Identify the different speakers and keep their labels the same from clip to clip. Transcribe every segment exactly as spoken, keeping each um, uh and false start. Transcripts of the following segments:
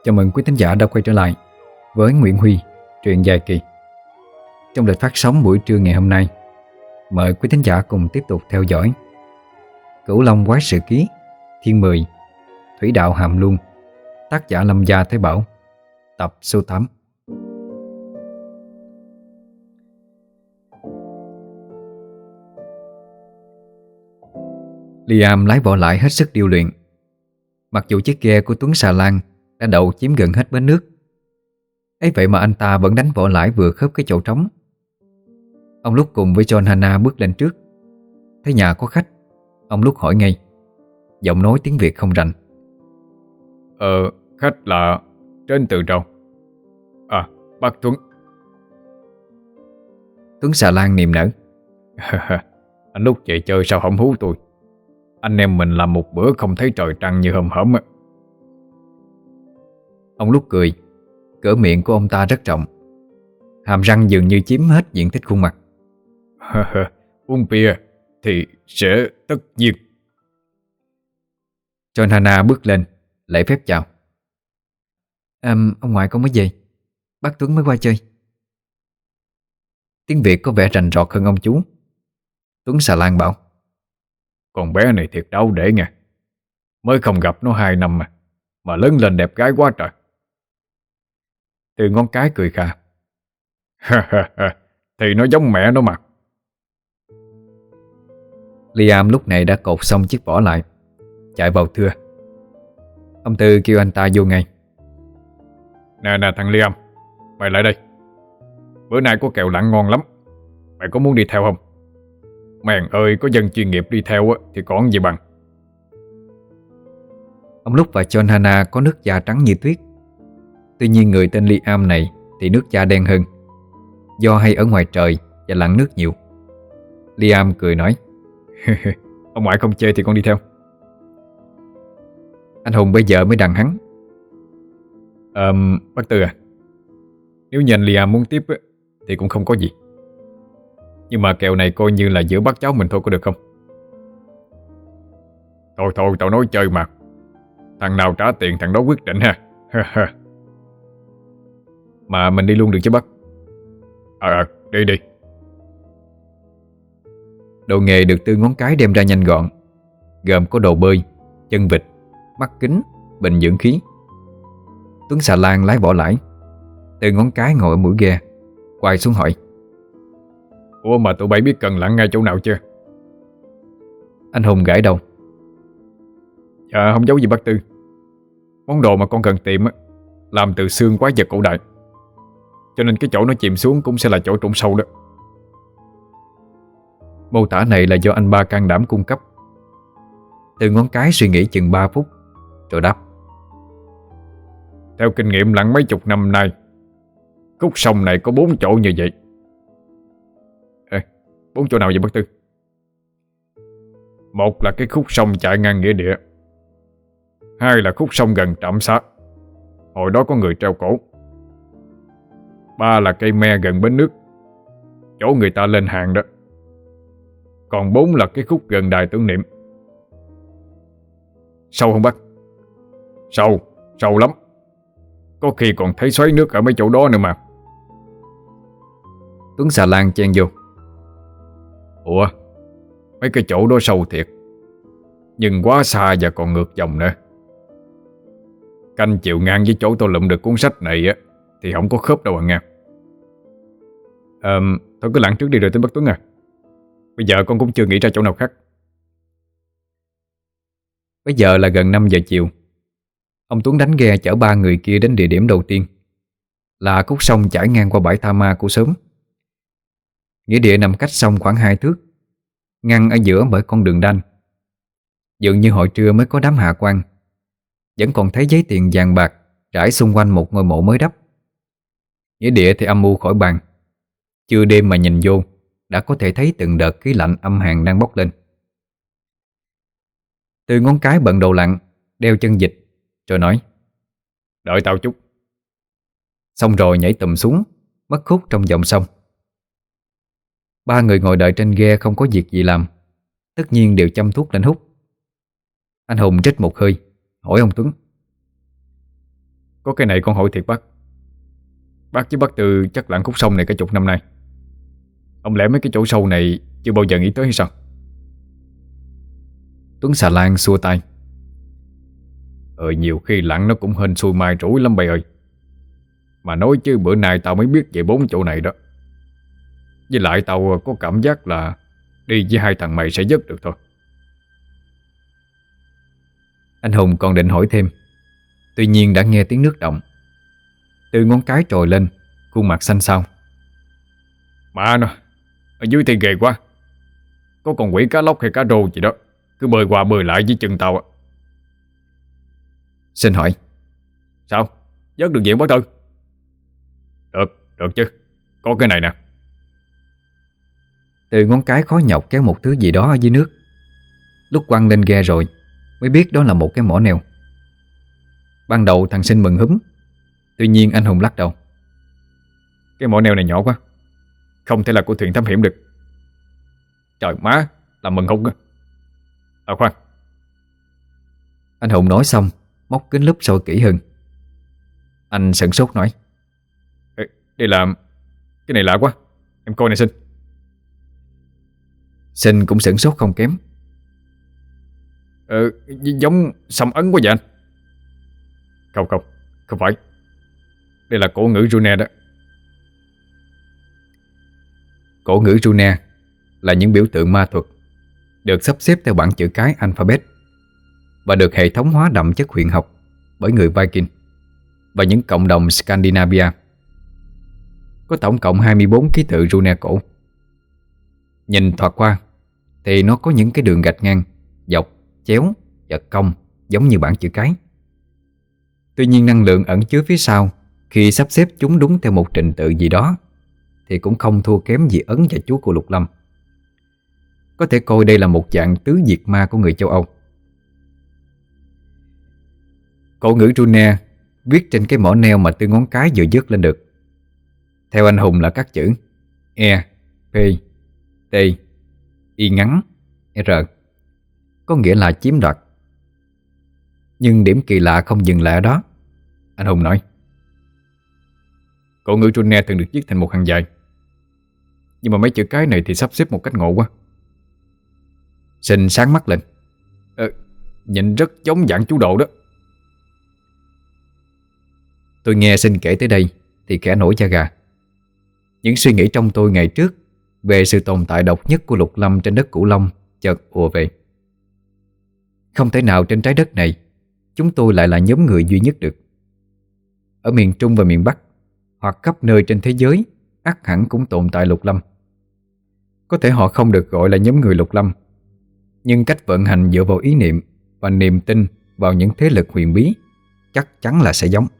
Speaker 1: Chào mừng quý thính giả đã quay trở lại với Nguyễn Huy, truyện dài kỳ. Trong lịch phát sóng buổi trưa ngày hôm nay, mời quý thính giả cùng tiếp tục theo dõi Cửu Long Quái Sự Ký Thiên mười, Thủy Đạo Hàm Luân, tác giả Lâm Gia Thái Bảo, tập số tám. Liam lái vỏ lại hết sức điêu luyện. Mặc dù chiếc ghe của Tuấn Xà Lan đã đậu chiếm gần hết bến nước, ấy vậy mà anh ta vẫn đánh vỏ lãi vừa khớp cái chỗ trống. Ông Lúc cùng với John Hannah bước lên trước. Thấy nhà có khách, ông Lúc hỏi ngay, giọng nói tiếng Việt không rành.
Speaker 2: Ờ, khách là trên từ đâu? À, bác Tuấn.
Speaker 1: Tuấn Xà Lan niềm nở.
Speaker 2: Anh Lúc về chơi sao không hú tôi? Anh em mình làm một bữa không thấy trời trăng như hôm hổm á.
Speaker 1: Ông Lúc cười. Cỡ miệng của ông ta rất rộng, hàm răng dường như chiếm hết diện tích khuôn mặt.
Speaker 2: Uống bia thì sẽ tất nhiên.
Speaker 1: John Hannah bước lên lễ phép chào. À, ông ngoại con mới về, bác Tuấn mới qua chơi. Tiếng Việt có vẻ rành rọt hơn ông chú. Tuấn Xà Lan bảo,
Speaker 2: con bé này thiệt đau để nha. Mới không gặp nó hai năm mà Mà lớn lên đẹp gái quá trời.
Speaker 1: Từ ngón cái cười khà.
Speaker 2: Thì nó giống mẹ nó mà.
Speaker 1: Liam lúc này đã cột xong chiếc vỏ lại, chạy vào thưa. Ông Tư kêu anh ta vô ngay.
Speaker 2: Nè nè thằng Liam, mày lại đây. Bữa nay có kẹo lặng ngon lắm. Mày có muốn đi theo không? Mèn ơi, có dân chuyên nghiệp đi theo á thì còn gì bằng.
Speaker 1: Ông Lúc và John Hannah có nước da trắng như tuyết. Tuy nhiên người tên Liam này thì nước da đen hơn, do hay ở ngoài trời và lặn nước nhiều. Liam cười nói,
Speaker 2: ông ngoại không chê thì con đi theo.
Speaker 1: Anh Hùng bây giờ mới đằng hắn.
Speaker 2: Ờ, bác Tư à, nếu như anh Liam muốn tiếp á, thì cũng không có gì. Nhưng mà kèo này coi như là giữa bác cháu mình thôi, có được không? Thôi thôi, tao nói chơi mà. Thằng nào trả tiền thằng đó quyết định ha. Mà mình đi luôn được chứ bác? Ờ à, đi đi.
Speaker 1: Đồ nghề được Tư ngón cái đem ra nhanh gọn, gồm có đồ bơi, chân vịt, mắt kính, bình dưỡng khí. Tuấn Xà Lan lái vỏ lãi. Tư ngón cái ngồi ở mũi ghe, quay xuống hỏi,
Speaker 2: ủa mà tụi bay biết cần lặn ngay chỗ nào chưa?
Speaker 1: Anh Hùng gãi đầu.
Speaker 2: Dạ không giấu gì bác Tư. Món đồ mà con cần tìm á làm từ xương quái vật cổ đại, cho nên cái chỗ nó chìm xuống cũng sẽ là chỗ trũng sâu đó.
Speaker 1: Mô tả này là do anh ba can đảm cung cấp. Từ ngón cái suy nghĩ chừng ba phút rồi đáp,
Speaker 2: theo kinh nghiệm lặn mấy chục năm nay, khúc sông này có bốn chỗ như vậy. Ê, bốn chỗ nào vậy bác Tư? Một là cái khúc sông chạy ngang nghĩa địa. Hai là khúc sông gần trạm xá, hồi đó có người treo cổ. Ba là cây me gần bến nước, chỗ người ta lên hàng đó. Còn bốn là cái khúc gần đài tưởng niệm. Sâu không bác? Sâu, sâu lắm. Có khi còn thấy xoáy nước ở mấy chỗ đó nữa mà.
Speaker 1: Tuấn Xà Lan chen vô,
Speaker 2: ủa, mấy cái chỗ đó sâu thiệt, nhưng quá xa và còn ngược dòng nữa. Canh chiều ngang với chỗ tôi lụm được cuốn sách này á thì không có khớp đâu à nghe. Ờ, thôi cứ lặn trước đi rồi tính bác Tuấn à. Bây giờ con cũng chưa nghĩ ra chỗ nào khác.
Speaker 1: Bây giờ là gần năm giờ chiều. Ông Tuấn đánh ghe chở ba người kia đến địa điểm đầu tiên, là khúc sông chảy ngang qua bãi tha ma của xóm. Nghĩa địa nằm cách sông khoảng hai thước, ngăn ở giữa bởi con đường đanh. Dường như hồi trưa mới có đám hạ quan. Vẫn còn thấy giấy tiền vàng bạc trải xung quanh một ngôi mộ mới đắp. Nghĩa địa thì âm u khỏi bàn. Chưa đêm mà nhìn vô đã có thể thấy từng đợt khí lạnh âm hàn đang bốc lên. Từ ngón cái bận đồ lặn, đeo chân vịt, rồi nói,
Speaker 2: đợi tao chút.
Speaker 1: Xong rồi nhảy tùm xuống, mất khúc trong dòng sông. Ba người ngồi đợi trên ghe không có việc gì làm, tất nhiên đều chăm thuốc lên hút. Anh Hùng trích một hơi, hỏi ông Tuấn,
Speaker 2: Có cái này con hỏi thiệt bác. Bác với bác Tư chắc lặn khúc sông này cả chục năm nay. Ông lẽ mấy cái chỗ sâu này chưa bao giờ nghĩ tới hay sao?
Speaker 1: Tuấn xà lan xua tay.
Speaker 2: Ờ nhiều khi lặn nó cũng hên xui mai rủi lắm bầy ơi. Mà nói chứ bữa nay tao mới biết về bốn chỗ này đó. Với lại tao có cảm giác là đi với hai thằng mày sẽ dứt được thôi.
Speaker 1: Anh Hùng còn định hỏi thêm, tuy nhiên đã nghe tiếng nước động. Từ ngón cái trồi lên, khuôn mặt xanh xao.
Speaker 2: Mà nó, ở dưới thì ghê quá. Có con quỷ cá lóc hay cá rô gì đó cứ bơi qua bơi lại với chân tao.
Speaker 1: Xin hỏi,
Speaker 2: sao? Dớt được diện bác Tư? Được, được chứ. Có cái này nè.
Speaker 1: Từ ngón cái khó nhọc kéo một thứ gì đó ở dưới nước. Lúc quăng lên ghe rồi mới biết đó là một cái mỏ neo. Ban đầu thằng Sinh mừng húm, tuy nhiên anh Hùng lắc đầu.
Speaker 2: Cái mỏ neo này nhỏ quá, không thể là của thuyền thám hiểm được. Trời má, làm mừng không á. À khoan.
Speaker 1: Anh Hùng nói xong móc kính lúp soi kỹ hơn. Anh sửng sốt nói,
Speaker 2: Ê, đây là... Cái này lạ quá. Em coi này Sinh.
Speaker 1: Sinh cũng sửng sốt không kém.
Speaker 2: Ờ, giống xăm ấn quá vậy anh. Không không, không phải. Đây là cổ ngữ Rune đó.
Speaker 1: Cổ ngữ Rune là những biểu tượng ma thuật, được sắp xếp theo bảng chữ cái alphabet và được hệ thống hóa đậm chất huyền học bởi người Viking và những cộng đồng Scandinavia. Có tổng cộng hai mươi bốn ký tự Rune cổ. Nhìn thoạt qua thì nó có những cái đường gạch ngang, dọc, chéo và cong giống như bảng chữ cái. Tuy nhiên năng lượng ẩn chứa phía sau khi sắp xếp chúng đúng theo một trình tự gì đó thì cũng không thua kém gì Ấn và Chúa của Lục Lâm. Có thể coi đây là một dạng tứ diệt ma của người châu Âu. Cổ ngữ Rune viết trên cái mỏ neo mà Tư ngón cái vừa dứt lên được. Theo anh Hùng là các chữ E, P, T, Y ngắn, R, có nghĩa là chiếm đoạt. Nhưng điểm kỳ lạ không dừng lại ở đó. Anh Hùng nói,
Speaker 2: cổ ngữ Rune thường được viết thành một hàng dài, nhưng mà mấy chữ cái này thì sắp xếp một cách ngộ quá.
Speaker 1: Sinh sáng mắt lên.
Speaker 2: Ờ, nhìn rất giống dạng chú độ đó.
Speaker 1: Tôi nghe Sinh kể tới đây thì khẽ nổi da gà. Những suy nghĩ trong tôi ngày trước về sự tồn tại độc nhất của Lục Lâm trên đất Cửu Long chợt ùa về. Không thể nào trên trái đất này chúng tôi lại là nhóm người duy nhất được. Ở miền Trung và miền Bắc, hoặc khắp nơi trên thế giới, ắt hẳn cũng tồn tại Lục Lâm. Có thể họ không được gọi là nhóm người Lục Lâm, nhưng cách vận hành dựa vào ý niệm và niềm tin vào những thế lực huyền bí chắc chắn là sẽ giống.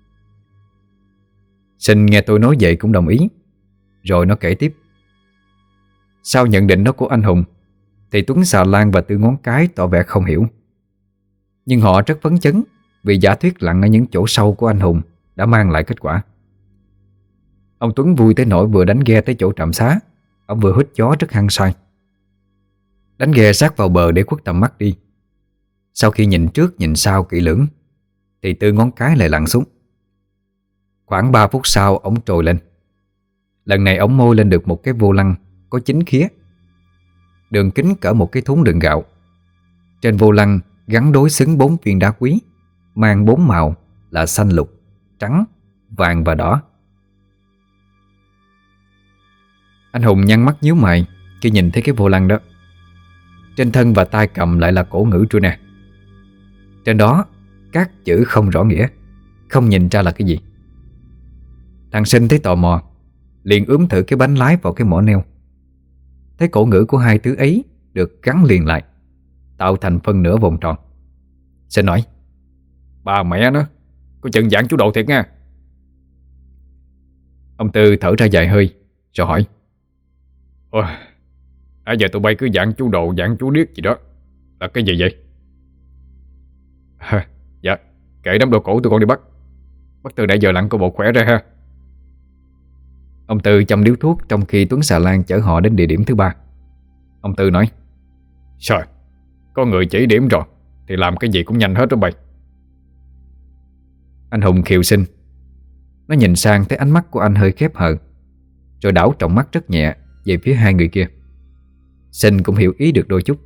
Speaker 1: Sinh nghe tôi nói vậy cũng đồng ý. Rồi nó kể tiếp. Sau nhận định đó của anh Hùng thì Tuấn xà lan và Tư ngón cái tỏ vẻ không hiểu. Nhưng họ rất phấn chấn vì giả thuyết lặn ở những chỗ sâu của anh Hùng đã mang lại kết quả. Ông Tuấn vui tới nỗi vừa đánh ghe tới chỗ trạm xá, ông vừa hít gió rất hăng say. Đánh ghe sát vào bờ để khuất tầm mắt đi. Sau khi nhìn trước nhìn sau kỹ lưỡng thì Tư ngón cái lại lặn xuống. Khoảng ba phút sau ổng trồi lên. Lần này ổng môi lên được một cái vô lăng có chín khía, đường kính cỡ một cái thúng đựng gạo. Trên vô lăng gắn đối xứng bốn viên đá quý, mang bốn màu là xanh lục, trắng, vàng và đỏ. Anh Hùng nhăn mắt nhíu mày khi nhìn thấy cái vô lăng đó. Trên thân và tay cầm lại là cổ ngữ Rune. Trên đó các chữ không rõ nghĩa, không nhìn ra là cái gì. Thằng Sinh thấy tò mò, liền ướm thử cái bánh lái vào cái mỏ neo. Thấy cổ ngữ của hai thứ ấy được gắn liền lại, tạo thành phân nửa vòng tròn. Sinh nói,
Speaker 2: bà mẹ nó, có chừng dạng chú độ thiệt nha.
Speaker 1: Ông Tư thở ra dài hơi rồi hỏi,
Speaker 2: Ôi, nãy giờ tụi bay cứ dạng chú độ, dạng chú điếc gì đó, là cái gì vậy? À, dạ, kệ đám đồ cổ tụi con đi bắt. Bắt từ nãy giờ lặn có bộ khỏe ra ha.
Speaker 1: Ông Tư châm điếu thuốc trong khi Tuấn xà lan chở họ đến địa điểm thứ ba. Ông Tư nói,
Speaker 2: Trời, có người chỉ điểm rồi thì làm cái gì cũng nhanh hết đó bay.
Speaker 1: Anh Hùng khiêu sinh. Nó nhìn sang thấy ánh mắt của anh hơi khép hờ, rồi đảo trọng mắt rất nhẹ về phía hai người kia. Sinh cũng hiểu ý được đôi chút.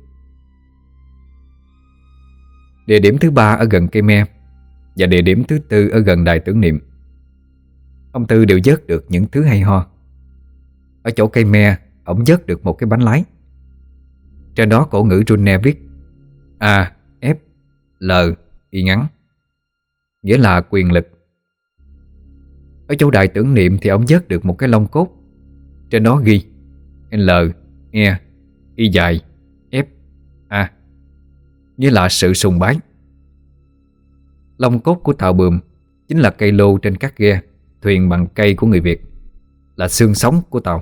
Speaker 1: Địa điểm thứ ba ở gần cây me và địa điểm thứ tư ở gần đài tưởng niệm, ông Tư đều vớt được những thứ hay ho. Ở chỗ cây me, ổng vớt được một cái bánh lái. Trên đó cổ ngữ Rune viết A, F, L, Y ngắn, nghĩa là quyền lực. Ở chỗ đài tưởng niệm thì ổng vớt được một cái lông cốt. Trên đó ghi L, E, Y dài, F, A, nghĩa là sự sùng bái. Lông cốt của tàu bườm chính là cây lô trên các ghe thuyền bằng cây của người Việt, là xương sống của tàu.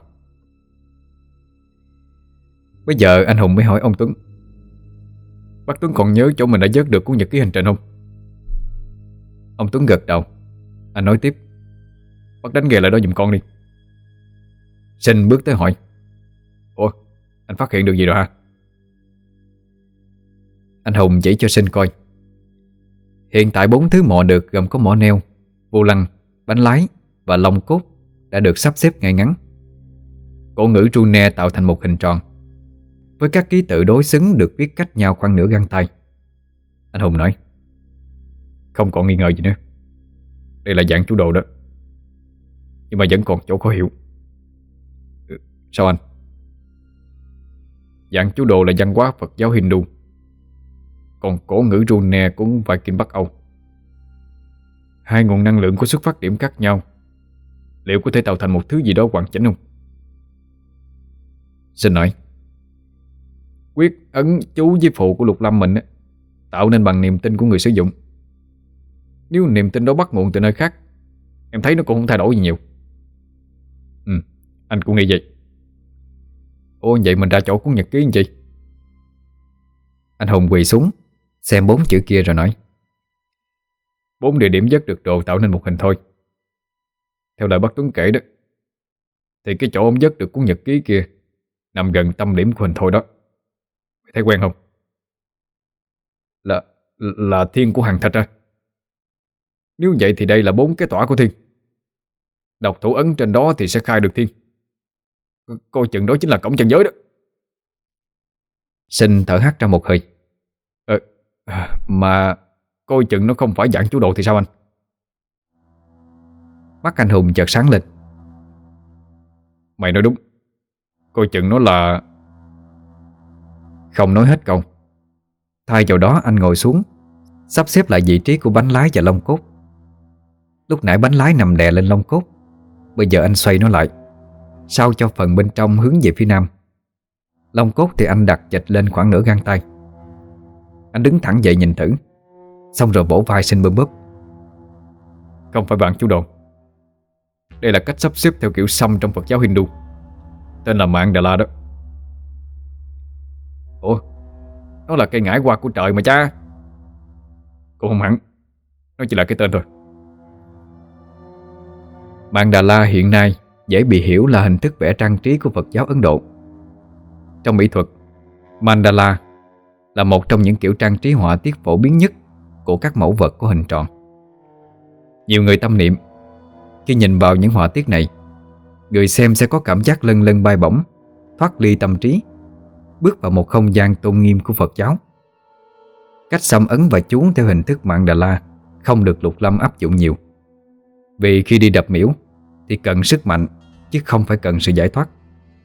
Speaker 1: Bây giờ anh Hùng mới hỏi ông Tuấn: bác Tuấn còn nhớ chỗ mình đã vớt được cuốn nhật ký hành trình không? Ông Tuấn gật đầu. Anh nói tiếp: bác đánh ghe lại đó giùm con đi. Sinh bước tới hỏi: ủa, anh phát hiện được gì rồi hả? Anh Hùng chỉ cho Sinh coi. Hiện tại bốn thứ mò được gồm có mỏ neo, vô lăng, bánh lái và lông cốt đã được sắp xếp ngay ngắn. Cổ ngữ Rune tạo thành một hình tròn với các ký tự đối xứng được viết cách nhau khoảng nửa găng tay. Anh Hùng nói: không còn nghi ngờ gì nữa. Đây là dạng chú đồ đó. Nhưng mà vẫn còn chỗ khó hiểu. Ừ, sao anh? Dạng chú đồ là văn hóa Phật giáo Hindu, còn cổ ngữ Rune cũng Viking Bắc Âu. Hai nguồn năng lượng có xuất phát điểm khác nhau, liệu có thể tạo thành một thứ gì đó hoàn chỉnh không? Xin nói: quyết ấn chú với phụ của Lục Lâm mình á, tạo nên bằng niềm tin của người sử dụng. Nếu niềm tin đó bắt nguồn từ nơi khác, em thấy nó cũng không thay đổi gì nhiều. Ừ, anh cũng nghĩ vậy. Ồ, vậy mình ra chỗ cuốn nhật ký làm chi? Anh Hùng quỳ xuống xem bốn chữ kia rồi nói: bốn địa điểm vớt được đồ tạo nên một hình thôi. Theo lời bác Tuấn kể đó, thì cái chỗ ông vớt được cuốn nhật ký kia nằm gần tâm điểm của hình thôi đó. Mày thấy quen không? Là là thiên của hàng thịt à? Nếu vậy thì đây là bốn cái tỏa của thiên. Đọc thủ ấn trên đó thì sẽ khai được thiên. Coi chừng đó chính là cổng chân giới đó. Sinh thở hắt ra một hơi. Ờ, mà coi chừng nó không phải dạng chú đồ thì sao anh? Mắt anh Hùng chợt sáng lên. Mày nói đúng. Coi chừng nó là... Không nói hết câu, thay vào đó anh ngồi xuống, sắp xếp lại vị trí của bánh lái và lông cốt. Lúc nãy bánh lái nằm đè lên lông cốt, bây giờ anh xoay nó lại, sao cho phần bên trong hướng về phía nam. Lông cốt thì anh đặt chệch lên khoảng nửa gang tay. Anh đứng thẳng dậy nhìn thử, xong rồi vỗ vai Sinh bơm bóp. Không phải bạn chú đồ. Đây là cách sắp xếp theo kiểu xăm trong Phật giáo Hindu, tên là Mạng Đà La đó. Ủa, nó là cây ngải hoa của trời mà cha. Cũng không hẳn, nó chỉ là cái tên thôi. Mạng Đà La hiện nay dễ bị hiểu là hình thức vẽ trang trí của Phật giáo Ấn Độ. Trong mỹ thuật, mandala là một trong những kiểu trang trí họa tiết phổ biến nhất của các mẫu vật có hình tròn. Nhiều người tâm niệm, khi nhìn vào những họa tiết này, người xem sẽ có cảm giác lân lân bay bổng, thoát ly tâm trí, bước vào một không gian tôn nghiêm của Phật giáo. Cách xăm ấn và chú theo hình thức Mạng Đà La không được Lục Lâm áp dụng nhiều, vì khi đi đập miễu thì cần sức mạnh chứ không phải cần sự giải thoát.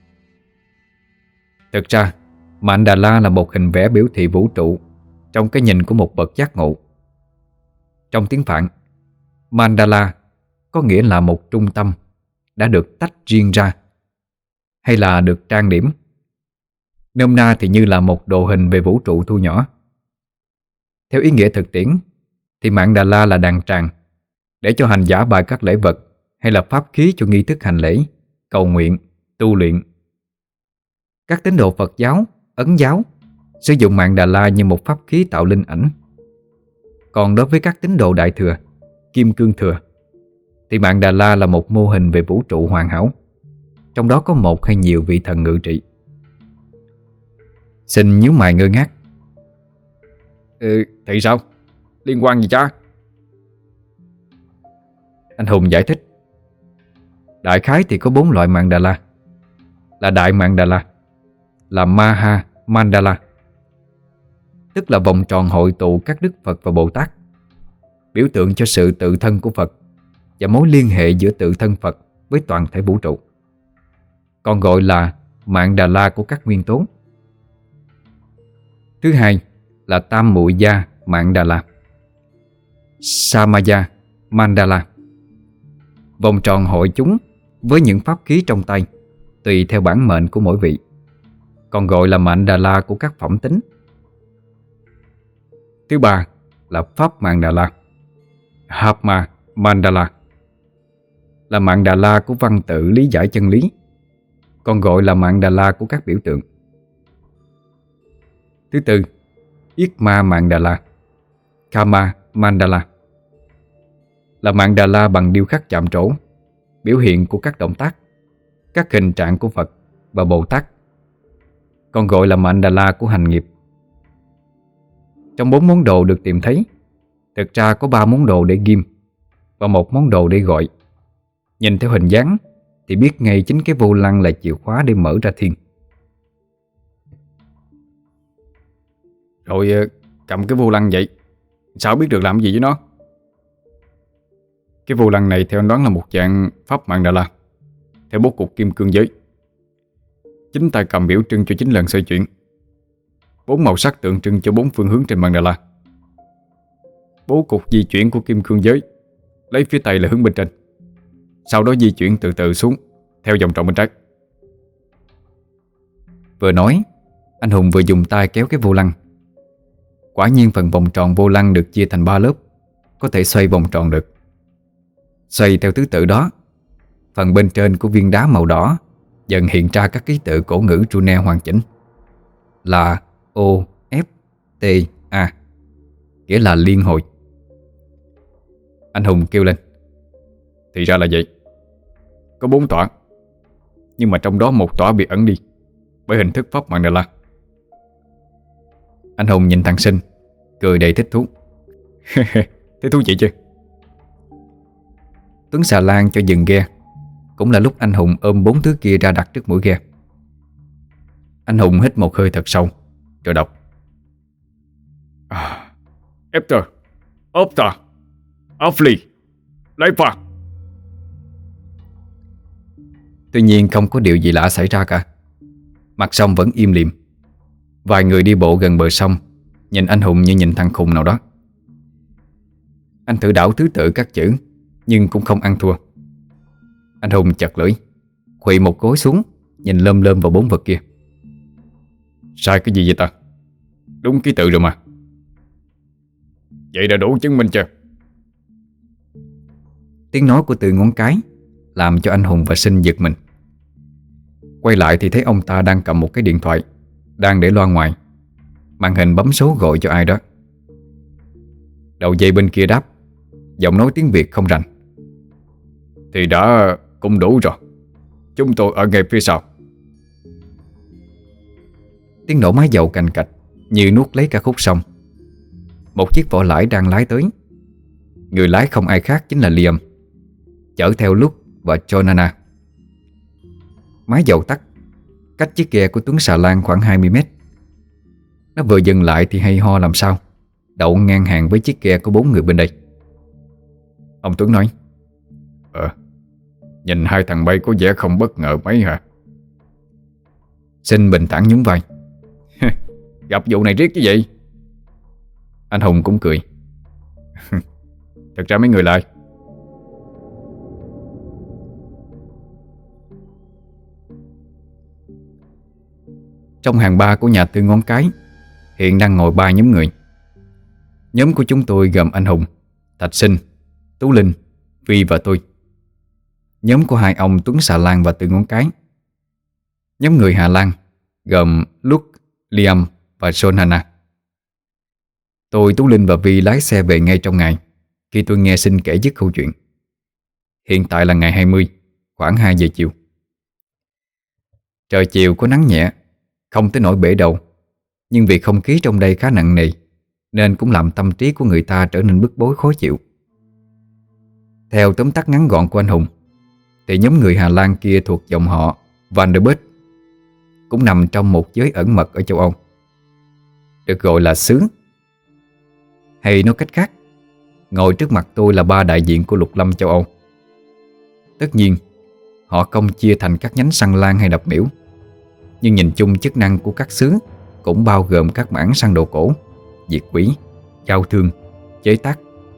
Speaker 1: Thực ra, Mạng Đà La là một hình vẽ biểu thị vũ trụ trong cái nhìn của một bậc giác ngộ. Trong tiếng Phạn, Mandala có nghĩa là một trung tâm đã được tách riêng ra, hay là được trang điểm. Nôm na thì như là một đồ hình về vũ trụ thu nhỏ. Theo ý nghĩa thực tiễn thì Mạng Đà La là đàn tràng để cho hành giả bài các lễ vật hay là pháp khí cho nghi thức hành lễ, cầu nguyện, tu luyện. Các tín đồ Phật giáo, Ấn giáo sử dụng Mạng Đà La như một pháp khí tạo linh ảnh. Còn đối với các tín đồ Đại Thừa, Kim Cương Thừa thì Mạng Đà La là một mô hình về vũ trụ hoàn hảo, trong đó có một hay nhiều vị thần ngự trị. Xin nhíu mày ngơ ngác. Ừ, thì sao? Liên quan gì cha? Anh Hùng giải thích. Đại khái thì có bốn loại mandala. Là đại mandala, là Maha Mandala, tức là vòng tròn hội tụ các đức Phật và Bồ Tát, biểu tượng cho sự tự thân của Phật và mối liên hệ giữa tự thân Phật với toàn thể vũ trụ. Còn gọi là mandala của các nguyên tố. Thứ hai là tam muội gia mandala, Samaya Mandala, vòng tròn hội chúng với những pháp khí trong tay tùy theo bản mệnh của mỗi vị, còn gọi là mandala của các phẩm tính. Thứ ba là pháp mandala, Hatma Mandala, là mandala của văn tự lý giải chân lý, còn gọi là mandala của các biểu tượng. Thứ tư, Yitma Mandala, Kama Mandala, là mandala bằng điêu khắc chạm trổ, biểu hiện của các động tác, các hình trạng của Phật và Bồ Tát, còn gọi là mandala của hành nghiệp. Trong bốn món đồ được tìm thấy, thực ra có ba món đồ để ghim và một món đồ để gọi. Nhìn theo hình dáng thì biết ngay chính cái vô lăng là chìa khóa để mở ra thiên.
Speaker 2: Rồi cầm cái vô lăng vậy, sao biết được làm gì với nó? Cái vô lăng này theo anh đoán là một dạng pháp mandala theo bố cục kim cương giới. Chính tay cầm biểu trưng cho chín lần xoay chuyển. Bốn màu sắc tượng trưng cho bốn phương hướng trên mandala. Bố cục di chuyển của kim cương giới lấy phía tây là hướng bên trên, sau đó di chuyển từ từ xuống theo vòng tròn bên trái.
Speaker 1: Vừa nói, anh Hùng vừa dùng tay kéo cái vô lăng. Quả nhiên phần vòng tròn vô lăng được chia thành ba lớp, có thể xoay vòng tròn được. Xoay theo thứ tự đó, phần bên trên của viên đá màu đỏ dần hiện ra các ký tự cổ ngữ Brunei hoàn chỉnh là O, F, T, A, nghĩa là liên hồi. Anh Hùng kêu lên.
Speaker 2: Thì ra là vậy. Có bốn tỏa, nhưng mà trong đó một tỏa bị ẩn đi bởi hình thức pháp mandala.
Speaker 1: Anh Hùng nhìn thằng Sinh, cười đầy thích thú.
Speaker 2: Thế thú vị chứ?
Speaker 1: Tuấn xà lan cho dừng ghe. Cũng là lúc anh Hùng ôm bốn thứ kia ra đặt trước mũi ghe. Anh Hùng hít một hơi thật sâu rồi đọc.
Speaker 2: à, After, Opta, Afli, Leipa.
Speaker 1: Tuy nhiên không có điều gì lạ xảy ra cả. Mặt sông vẫn im lìm. Vài người đi bộ gần bờ sông nhìn anh Hùng như nhìn thằng khùng nào đó. Anh thử đảo thứ tự các chữ nhưng cũng không ăn thua. Anh Hùng chật lưỡi, khuỵu một gối xuống, nhìn lơm lơm vào bốn vật kia.
Speaker 2: Sai cái gì vậy ta? Đúng ký tự rồi mà. Vậy đã đủ chứng minh chưa?
Speaker 1: Tiếng nói của Từ ngón cái làm cho anh Hùng và Sinh giật mình. Quay lại thì thấy ông ta đang cầm một cái điện thoại, đang để loa ngoài, màn hình bấm số gọi cho ai đó. Đầu dây bên kia đáp, giọng nói tiếng Việt không rành.
Speaker 2: Thì đã cũng đủ rồi. Chúng tôi ở ngay phía sau.
Speaker 1: Tiếng nổ máy dầu cành cạch như nuốt lấy cả khúc sông. Một chiếc vỏ lãi đang lái tới. Người lái không ai khác chính là Liam, chở theo Luke và Jonana. Máy dầu tắt, cách chiếc ghe của Tuấn xà lan khoảng hai mươi mét. Nó vừa dừng lại thì hay ho làm sao đậu ngang hàng với chiếc ghe của bốn người bên đây.
Speaker 2: Ông Tuấn nói: Ờ, nhìn hai thằng bay có vẻ không bất ngờ mấy hả?
Speaker 1: Sinh bình thản nhún vai.
Speaker 2: Gặp vụ này riết chứ vậy.
Speaker 1: Anh Hùng cũng cười.
Speaker 2: Thật ra mấy người lại.
Speaker 1: Trong hàng ba của nhà Tư ngón cái hiện đang ngồi ba nhóm người. Nhóm của chúng tôi gồm anh Hùng, Thạch Sinh, Tú Linh, Vi và tôi. Nhóm của hai ông Tuấn xà lan và Tư ngón cái. Nhóm người Hà Lan gồm Luke, Liam và Jonana. Tôi, Tú Linh và Vi lái xe về ngay trong ngày khi tôi nghe Sinh kể dứt câu chuyện. Hiện tại là ngày hai mươi, khoảng hai giờ chiều. Trời chiều có nắng nhẹ, không tới nỗi bể đầu, nhưng vì không khí trong đây khá nặng nề nên cũng làm tâm trí của người ta trở nên bức bối khó chịu. Theo tóm tắt ngắn gọn của anh Hùng thì nhóm người Hà Lan kia thuộc dòng họ Vanderbilt, cũng nằm trong một giới ẩn mật ở châu Âu, được gọi là xứ. Hay nói cách khác, ngồi trước mặt tôi là ba đại diện của lục lâm châu Âu. Tất nhiên họ không chia thành các nhánh săn lan hay đập miễu, nhưng nhìn chung chức năng của các xứ cũng bao gồm các mảng săn đồ cổ, diệt quỷ, giao thương, chế tác.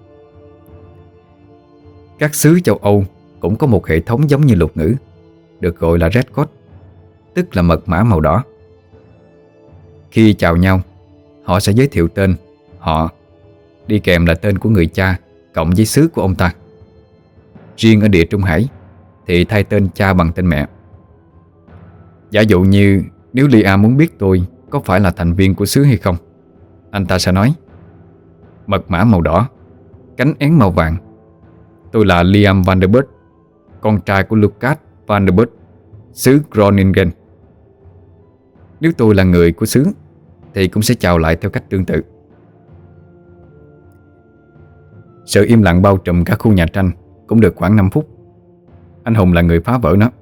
Speaker 1: Các xứ châu Âu cũng có một hệ thống giống như lục ngữ, được gọi là Red Code, tức là mật mã màu đỏ. Khi chào nhau, họ sẽ giới thiệu tên, họ, đi kèm là tên của người cha cộng với xứ của ông ta. Riêng ở địa Trung Hải thì thay tên cha bằng tên mẹ. Giả dụ như nếu Liam muốn biết tôi có phải là thành viên của xứ hay không, anh ta sẽ nói: mật mã màu đỏ, cánh én màu vàng, tôi là Liam Vanderbilt, con trai của Lucas Vanderbilt, xứ Groningen. Nếu tôi là người của xứ thì cũng sẽ chào lại theo cách tương tự. Sự im lặng bao trùm cả khu nhà tranh cũng được khoảng năm phút. Anh Hùng là người phá vỡ nó.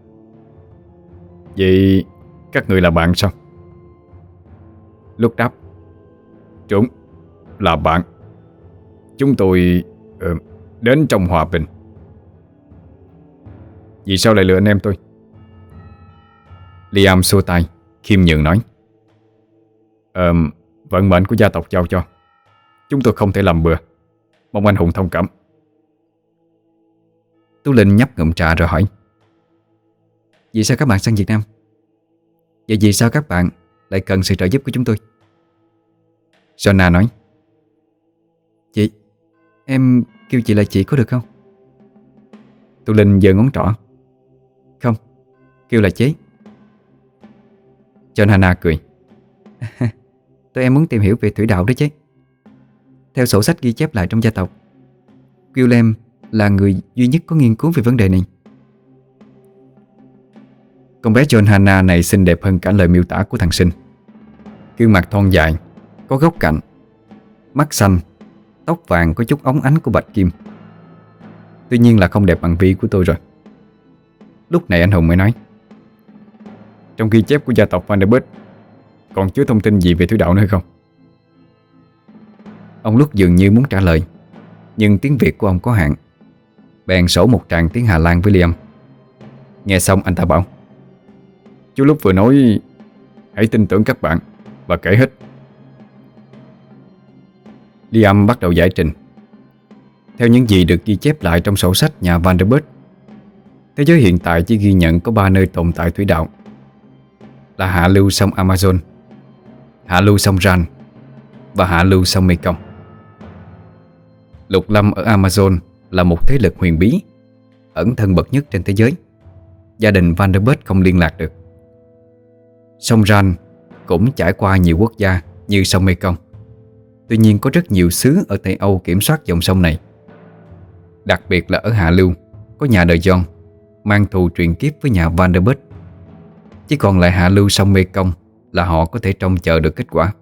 Speaker 2: Vậy các người là bạn sao?
Speaker 1: Lúc đáp:
Speaker 2: Đúng, là bạn. Chúng tôi uh, đến trong hòa bình. Vì sao lại lừa anh em tôi?
Speaker 1: Liam xua tay, khiêm nhường nói:
Speaker 2: Ờ, vận mệnh của gia tộc giao cho, chúng tôi không thể làm bừa. Mong anh Hùng thông cảm.
Speaker 1: Tú Linh nhấp ngụm trà rồi hỏi: vì sao các bạn sang Việt Nam? Vậy vì sao các bạn lại cần sự trợ giúp của chúng tôi? Jonah nói: Chị, em kêu chị là chị có được không? Tú Linh giơ ngón trỏ: Không, kêu là chế. Jonah cười: Tụi em muốn tìm hiểu về thủy đạo đó chứ. Theo sổ sách ghi chép lại trong gia tộc, Willem là người duy nhất có nghiên cứu về vấn đề này. Con bé John Hannah này xinh đẹp hơn cả lời miêu tả của thằng Sinh. Gương mặt thon dài, có góc cạnh, mắt xanh, tóc vàng có chút óng ánh của bạch kim. Tuy nhiên là không đẹp bằng Vi của tôi rồi. Lúc này anh Hùng mới nói:
Speaker 2: Trong ghi chép của gia tộc Vanderbilt còn chứa thông tin gì về thủy đạo nữa không?
Speaker 1: Ông lúc dường như muốn trả lời, nhưng tiếng Việt của ông có hạn, bèn sổ một tràng tiếng Hà Lan với Liam. Nghe xong anh ta bảo:
Speaker 2: Chú lúc vừa nói hãy tin tưởng các bạn và kể hết.
Speaker 1: Liam bắt đầu giải trình. Theo những gì được ghi chép lại trong sổ sách nhà Vanderbilt, thế giới hiện tại chỉ ghi nhận có ba nơi tồn tại thủy đạo, là hạ lưu sông Amazon, hạ lưu sông Ran và hạ lưu sông Mekong. Lục lâm ở Amazon là một thế lực huyền bí, ẩn thân bậc nhất trên thế giới. Gia đình Vanderbilt không liên lạc được. Sông Ran cũng trải qua nhiều quốc gia như sông Mekong. Tuy nhiên có rất nhiều xứ ở Tây Âu kiểm soát dòng sông này. Đặc biệt là ở hạ lưu có nhà đời John mang thù truyền kiếp với nhà Vanderbilt. Chỉ còn lại hạ lưu sông Mekong là họ có thể trông chờ được kết quả.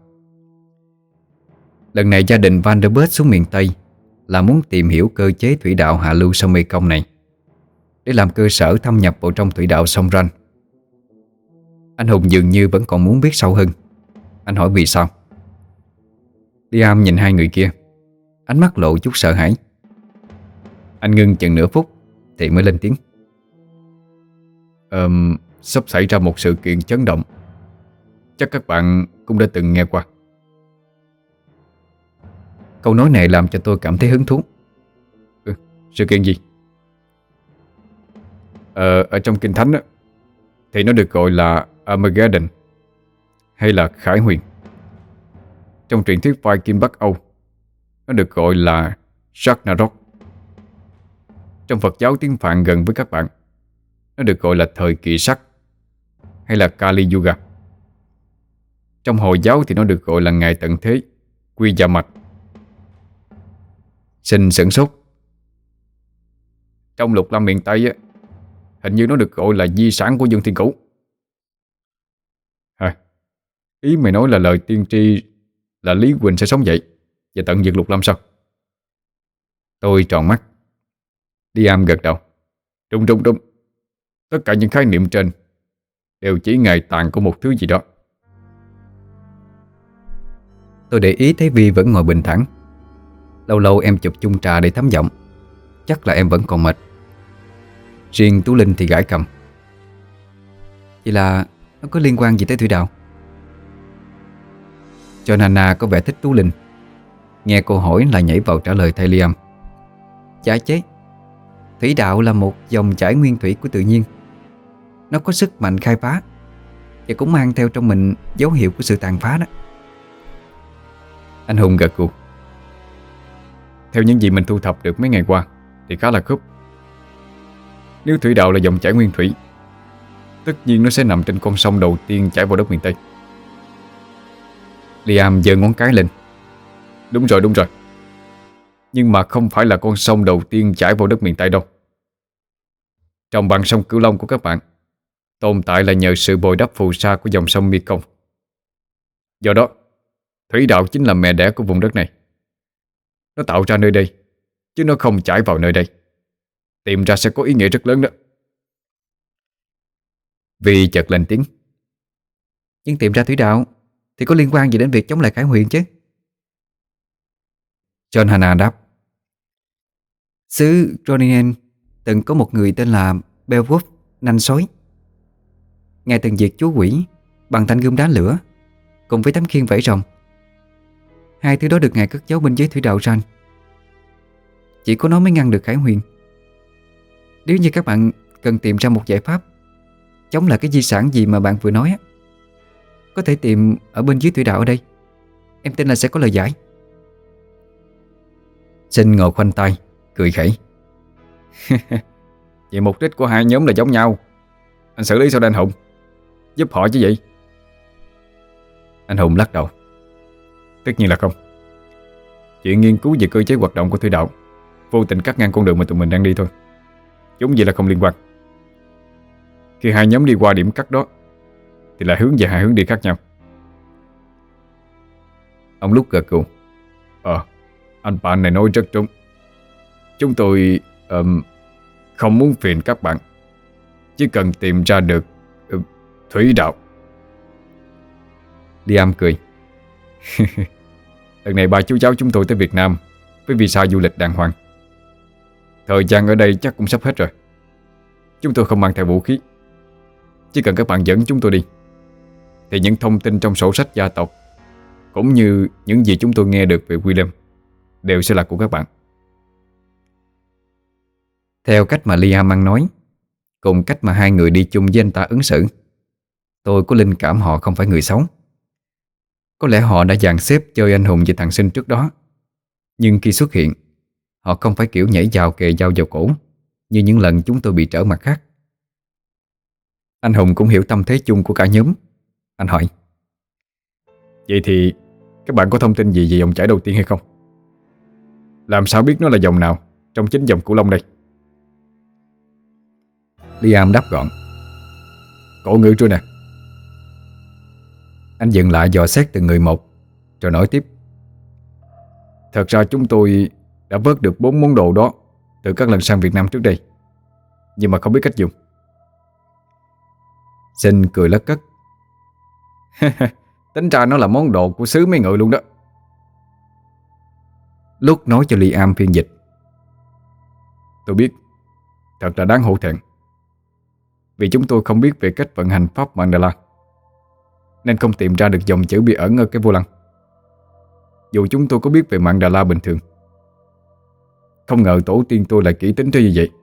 Speaker 1: Lần này gia đình Vanderbilt xuống miền Tây là muốn tìm hiểu cơ chế thủy đạo hạ lưu sông Mekong này, để làm cơ sở thâm nhập vào trong thủy đạo sông Ran. Anh Hùng dường như vẫn còn muốn biết sâu hơn. Anh hỏi vì sao. Liam nhìn hai người kia, ánh mắt lộ chút sợ hãi. Anh ngưng chừng nửa phút thì mới lên tiếng:
Speaker 2: Ờ, sắp xảy ra một sự kiện chấn động, chắc các bạn cũng đã từng nghe qua.
Speaker 1: Câu nói này làm cho tôi cảm thấy hứng thú.
Speaker 2: Ừ, sự kiện gì? Ờ, ở trong Kinh Thánh á, thì nó được gọi là Armageddon hay là Khải Huyền. Trong truyền thuyết Viking Bắc Âu, nó được gọi là Ragnarok. Trong Phật giáo tiếng Phạn gần với các bạn, nó được gọi là thời kỳ sắt hay là Kali Yuga. Trong Hồi giáo thì nó được gọi là ngày tận thế, Quy Gia Mạch.
Speaker 1: Sinh sửng sốt.
Speaker 2: Trong lục lâm miền Tây á, hình như nó được gọi là di sản của Dương Thiên Cửu. À, ý mày nói là lời tiên tri là Lý Quỳnh sẽ sống dậy và tận diệt lục lâm sao?
Speaker 1: Tôi tròn mắt.
Speaker 2: Liam gật đầu. Đúng đúng đúng. Tất cả những khái niệm trên đều chỉ ngày tàn của một thứ gì đó.
Speaker 1: Tôi để ý thấy Vi vẫn ngồi bình thản. Lâu lâu em chụp chung trà để thấm giọng. Chắc là em vẫn còn mệt. Riêng Tú Linh thì gãi cầm. Vậy là nó có liên quan gì tới thủy đạo? Cho Nana có vẻ thích Tú Linh. Nghe cô hỏi là nhảy vào trả lời thay Liam. Dạ chế, thủy đạo là một dòng chảy nguyên thủy của tự nhiên. Nó có sức mạnh khai phá và cũng mang theo trong mình dấu hiệu của sự tàn phá đó.
Speaker 2: Anh Hùng gật gù. Theo những gì mình thu thập được mấy ngày qua thì khá là khớp. Nếu thủy đạo là dòng chảy nguyên thủy, tất nhiên nó sẽ nằm trên con sông đầu tiên chảy vào đất miền Tây.
Speaker 1: Liam giơ ngón cái lên.
Speaker 2: Đúng rồi, đúng rồi. Nhưng mà không phải là con sông đầu tiên chảy vào đất miền Tây đâu. Trong bằng sông Cửu Long của các bạn tồn tại là nhờ sự bồi đắp phù sa của dòng sông Mekong. Do đó, thủy đạo chính là mẹ đẻ của vùng đất này. Nó tạo ra nơi đây, chứ nó không chảy vào nơi đây. Tìm ra sẽ có ý nghĩa rất lớn đó.
Speaker 1: Vì chợt lên tiếng. Nhưng tìm ra thủy đạo thì có liên quan gì đến việc chống lại Khải Huyền chứ? John Hannah đáp. Xứ Ronin từng có một người tên là Beowulf nanh sói. Ngài từng diệt chúa quỷ bằng thanh gươm đá lửa cùng với tấm khiên vảy rồng. Hai thứ đó được ngài cất giấu bên dưới thủy đạo Ran. Chỉ có nó mới ngăn được Khải Huyền. Nếu như các bạn cần tìm ra một giải pháp chống lại cái di sản gì mà bạn vừa nói á, có thể tìm ở bên dưới thủy đạo ở đây. Em tin là sẽ có lời giải. Sinh ngồi khoanh tay cười khẩy.
Speaker 2: Vậy mục đích của hai nhóm là giống nhau. Anh xử lý sao đây anh Hùng? Giúp họ chứ gì?
Speaker 1: Anh Hùng lắc đầu.
Speaker 2: Tất nhiên là không. Chuyện nghiên cứu về cơ chế hoạt động của thủy đạo vô tình cắt ngang con đường mà tụi mình đang đi thôi. Chúng gì là không liên quan. Khi hai nhóm đi qua điểm cắt đó thì là hướng về hai hướng đi khác nhau.
Speaker 1: Ông Lúc gật gù.
Speaker 2: Ờ, anh bạn này nói rất đúng. Chúng tôi um, không muốn phiền các bạn, chỉ cần tìm ra được uh, thủy đạo.
Speaker 1: Liam cười.
Speaker 2: Lần này ba chú cháu chúng tôi tới Việt Nam với visa du lịch đàng hoàng. Thời gian ở đây chắc cũng sắp hết rồi. Chúng tôi không mang theo vũ khí. Chỉ cần các bạn dẫn chúng tôi đi thì những thông tin trong sổ sách gia tộc cũng như những gì chúng tôi nghe được về William đều sẽ là của các bạn.
Speaker 1: Theo cách mà Liam ăn nói, cùng cách mà hai người đi chung với anh ta ứng xử, tôi có linh cảm họ không phải người xấu. Có lẽ họ đã dàn xếp chơi anh hùng về thằng Sinh trước đó. Nhưng khi xuất hiện, họ không phải kiểu nhảy vào kề dao vào cổ như những lần chúng tôi bị trở mặt khác. Anh Hùng cũng hiểu tâm thế chung của cả nhóm. Anh hỏi.
Speaker 2: Vậy thì các bạn có thông tin gì về dòng chảy đầu tiên hay không? Làm sao biết nó là dòng nào trong chính dòng Cửu Long đây?
Speaker 1: Liam đáp gọn.
Speaker 2: Cổ ngữ trưa nè.
Speaker 1: Anh dừng lại dò xét từng người một rồi nói tiếp.
Speaker 2: Thật ra chúng tôi đã vớt được bốn món đồ đó từ các lần sang Việt Nam trước đây, nhưng mà không biết cách dùng.
Speaker 1: Sinh cười lất cất.
Speaker 2: Tính ra nó là món đồ của xứ mấy người luôn đó.
Speaker 1: Lúc nói cho Liam phiên dịch.
Speaker 2: Tôi biết. Thật là đáng hổ thẹn. Vì chúng tôi không biết về cách vận hành pháp Mandala, nên không tìm ra được dòng chữ bí ẩn ở cái vô lăng. Dù chúng tôi có biết về Mandala bình thường. Không ngờ tổ tiên tôi lại kỹ tính tới như vậy.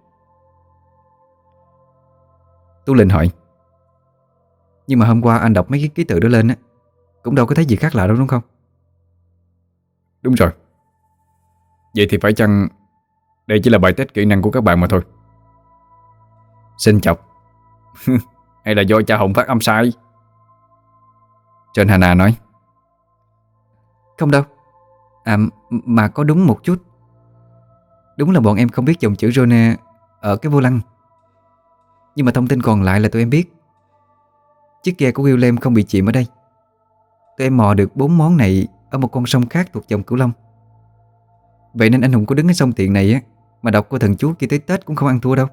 Speaker 1: Tú Linh hỏi. Nhưng mà hôm qua anh đọc mấy cái ký tự đó lên á, cũng đâu có thấy gì khác lạ đâu đúng không?
Speaker 2: Đúng rồi. Vậy thì phải chăng đây chỉ là bài test kỹ năng của các bạn mà thôi?
Speaker 1: Xin chọc.
Speaker 2: Hay là do cha Hồng phát âm sai?
Speaker 1: John Hannah nói. Không đâu. À mà có đúng một chút. Đúng là bọn em không biết dòng chữ Rone ở cái vô lăng. Nhưng mà thông tin còn lại là tụi em biết. Chiếc ghe của William không bị chìm ở đây. Tụi em mò được bốn món này ở một con sông khác thuộc dòng Cửu Long. Vậy nên anh Hùng có đứng ở sông Tiền này á Mà độc của thần chú kia tới Tết cũng không ăn thua đâu.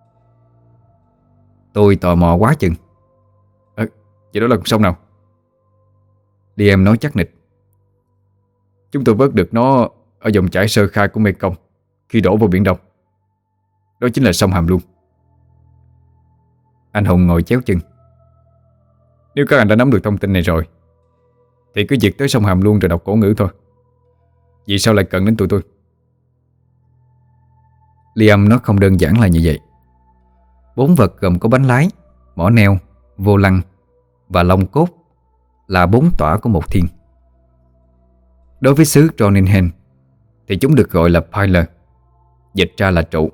Speaker 1: Tôi tò mò quá chừng.
Speaker 2: Ờ, vậy đó là con sông nào?
Speaker 1: Liam nói chắc nịch.
Speaker 2: Chúng tôi vớt được nó ở dòng chảy sơ khai của Mekong khi đổ vào Biển Đông. Đó chính là sông Hàm Luông.
Speaker 1: Anh Hùng ngồi chéo chân.
Speaker 2: Nếu các anh đã nắm được thông tin này rồi thì cứ việc tới sông Hàm Luông rồi đọc cổ ngữ thôi. Vì sao lại cần đến tụi tôi?
Speaker 1: Liam nó không đơn giản là như vậy. Bốn vật gồm có bánh lái, mỏ neo, vô lăng và lông cốt là bốn tỏa của một thiên. Đối với xứ Roninhen thì chúng được gọi là Pilar, dịch ra là trụ.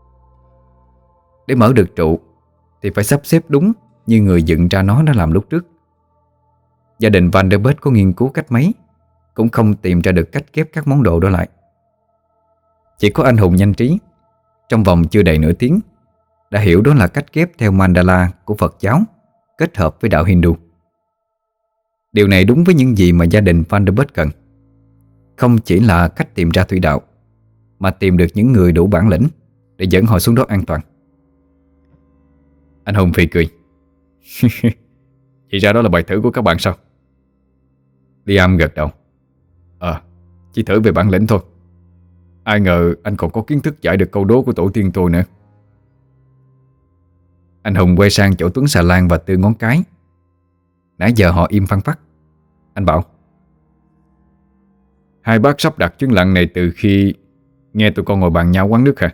Speaker 1: Để mở được trụ thì phải sắp xếp đúng như người dựng ra nó đã làm lúc trước. Gia đình Vanderbilt có nghiên cứu cách mấy cũng không tìm ra được cách ghép các món đồ đó lại. Chỉ có anh hùng nhanh trí, trong vòng chưa đầy nửa tiếng đã hiểu đó là cách ghép theo mandala của Phật giáo kết hợp với đạo Hindu. Điều này đúng với những gì mà gia đình Vanderbilt cần. Không chỉ là cách tìm ra thủy đạo, mà tìm được những người đủ bản lĩnh để dẫn họ xuống đó an toàn.
Speaker 2: Anh Hùng phì cười. Thì ra đó là bài thử của các bạn sao?
Speaker 1: Liam gật đầu.
Speaker 2: Ờ, chỉ thử về bản lĩnh thôi. Ai ngờ anh còn có kiến thức giải được câu đố của tổ tiên tôi nữa.
Speaker 1: Anh Hùng quay sang chỗ Tuấn Xà Lan và Tư Ngón Cái. Nãy giờ họ im phăng phắc. Anh bảo:
Speaker 2: Hai bác sắp đặt chứng lặng này từ khi nghe tụi con ngồi bàn nhau quán nước hả?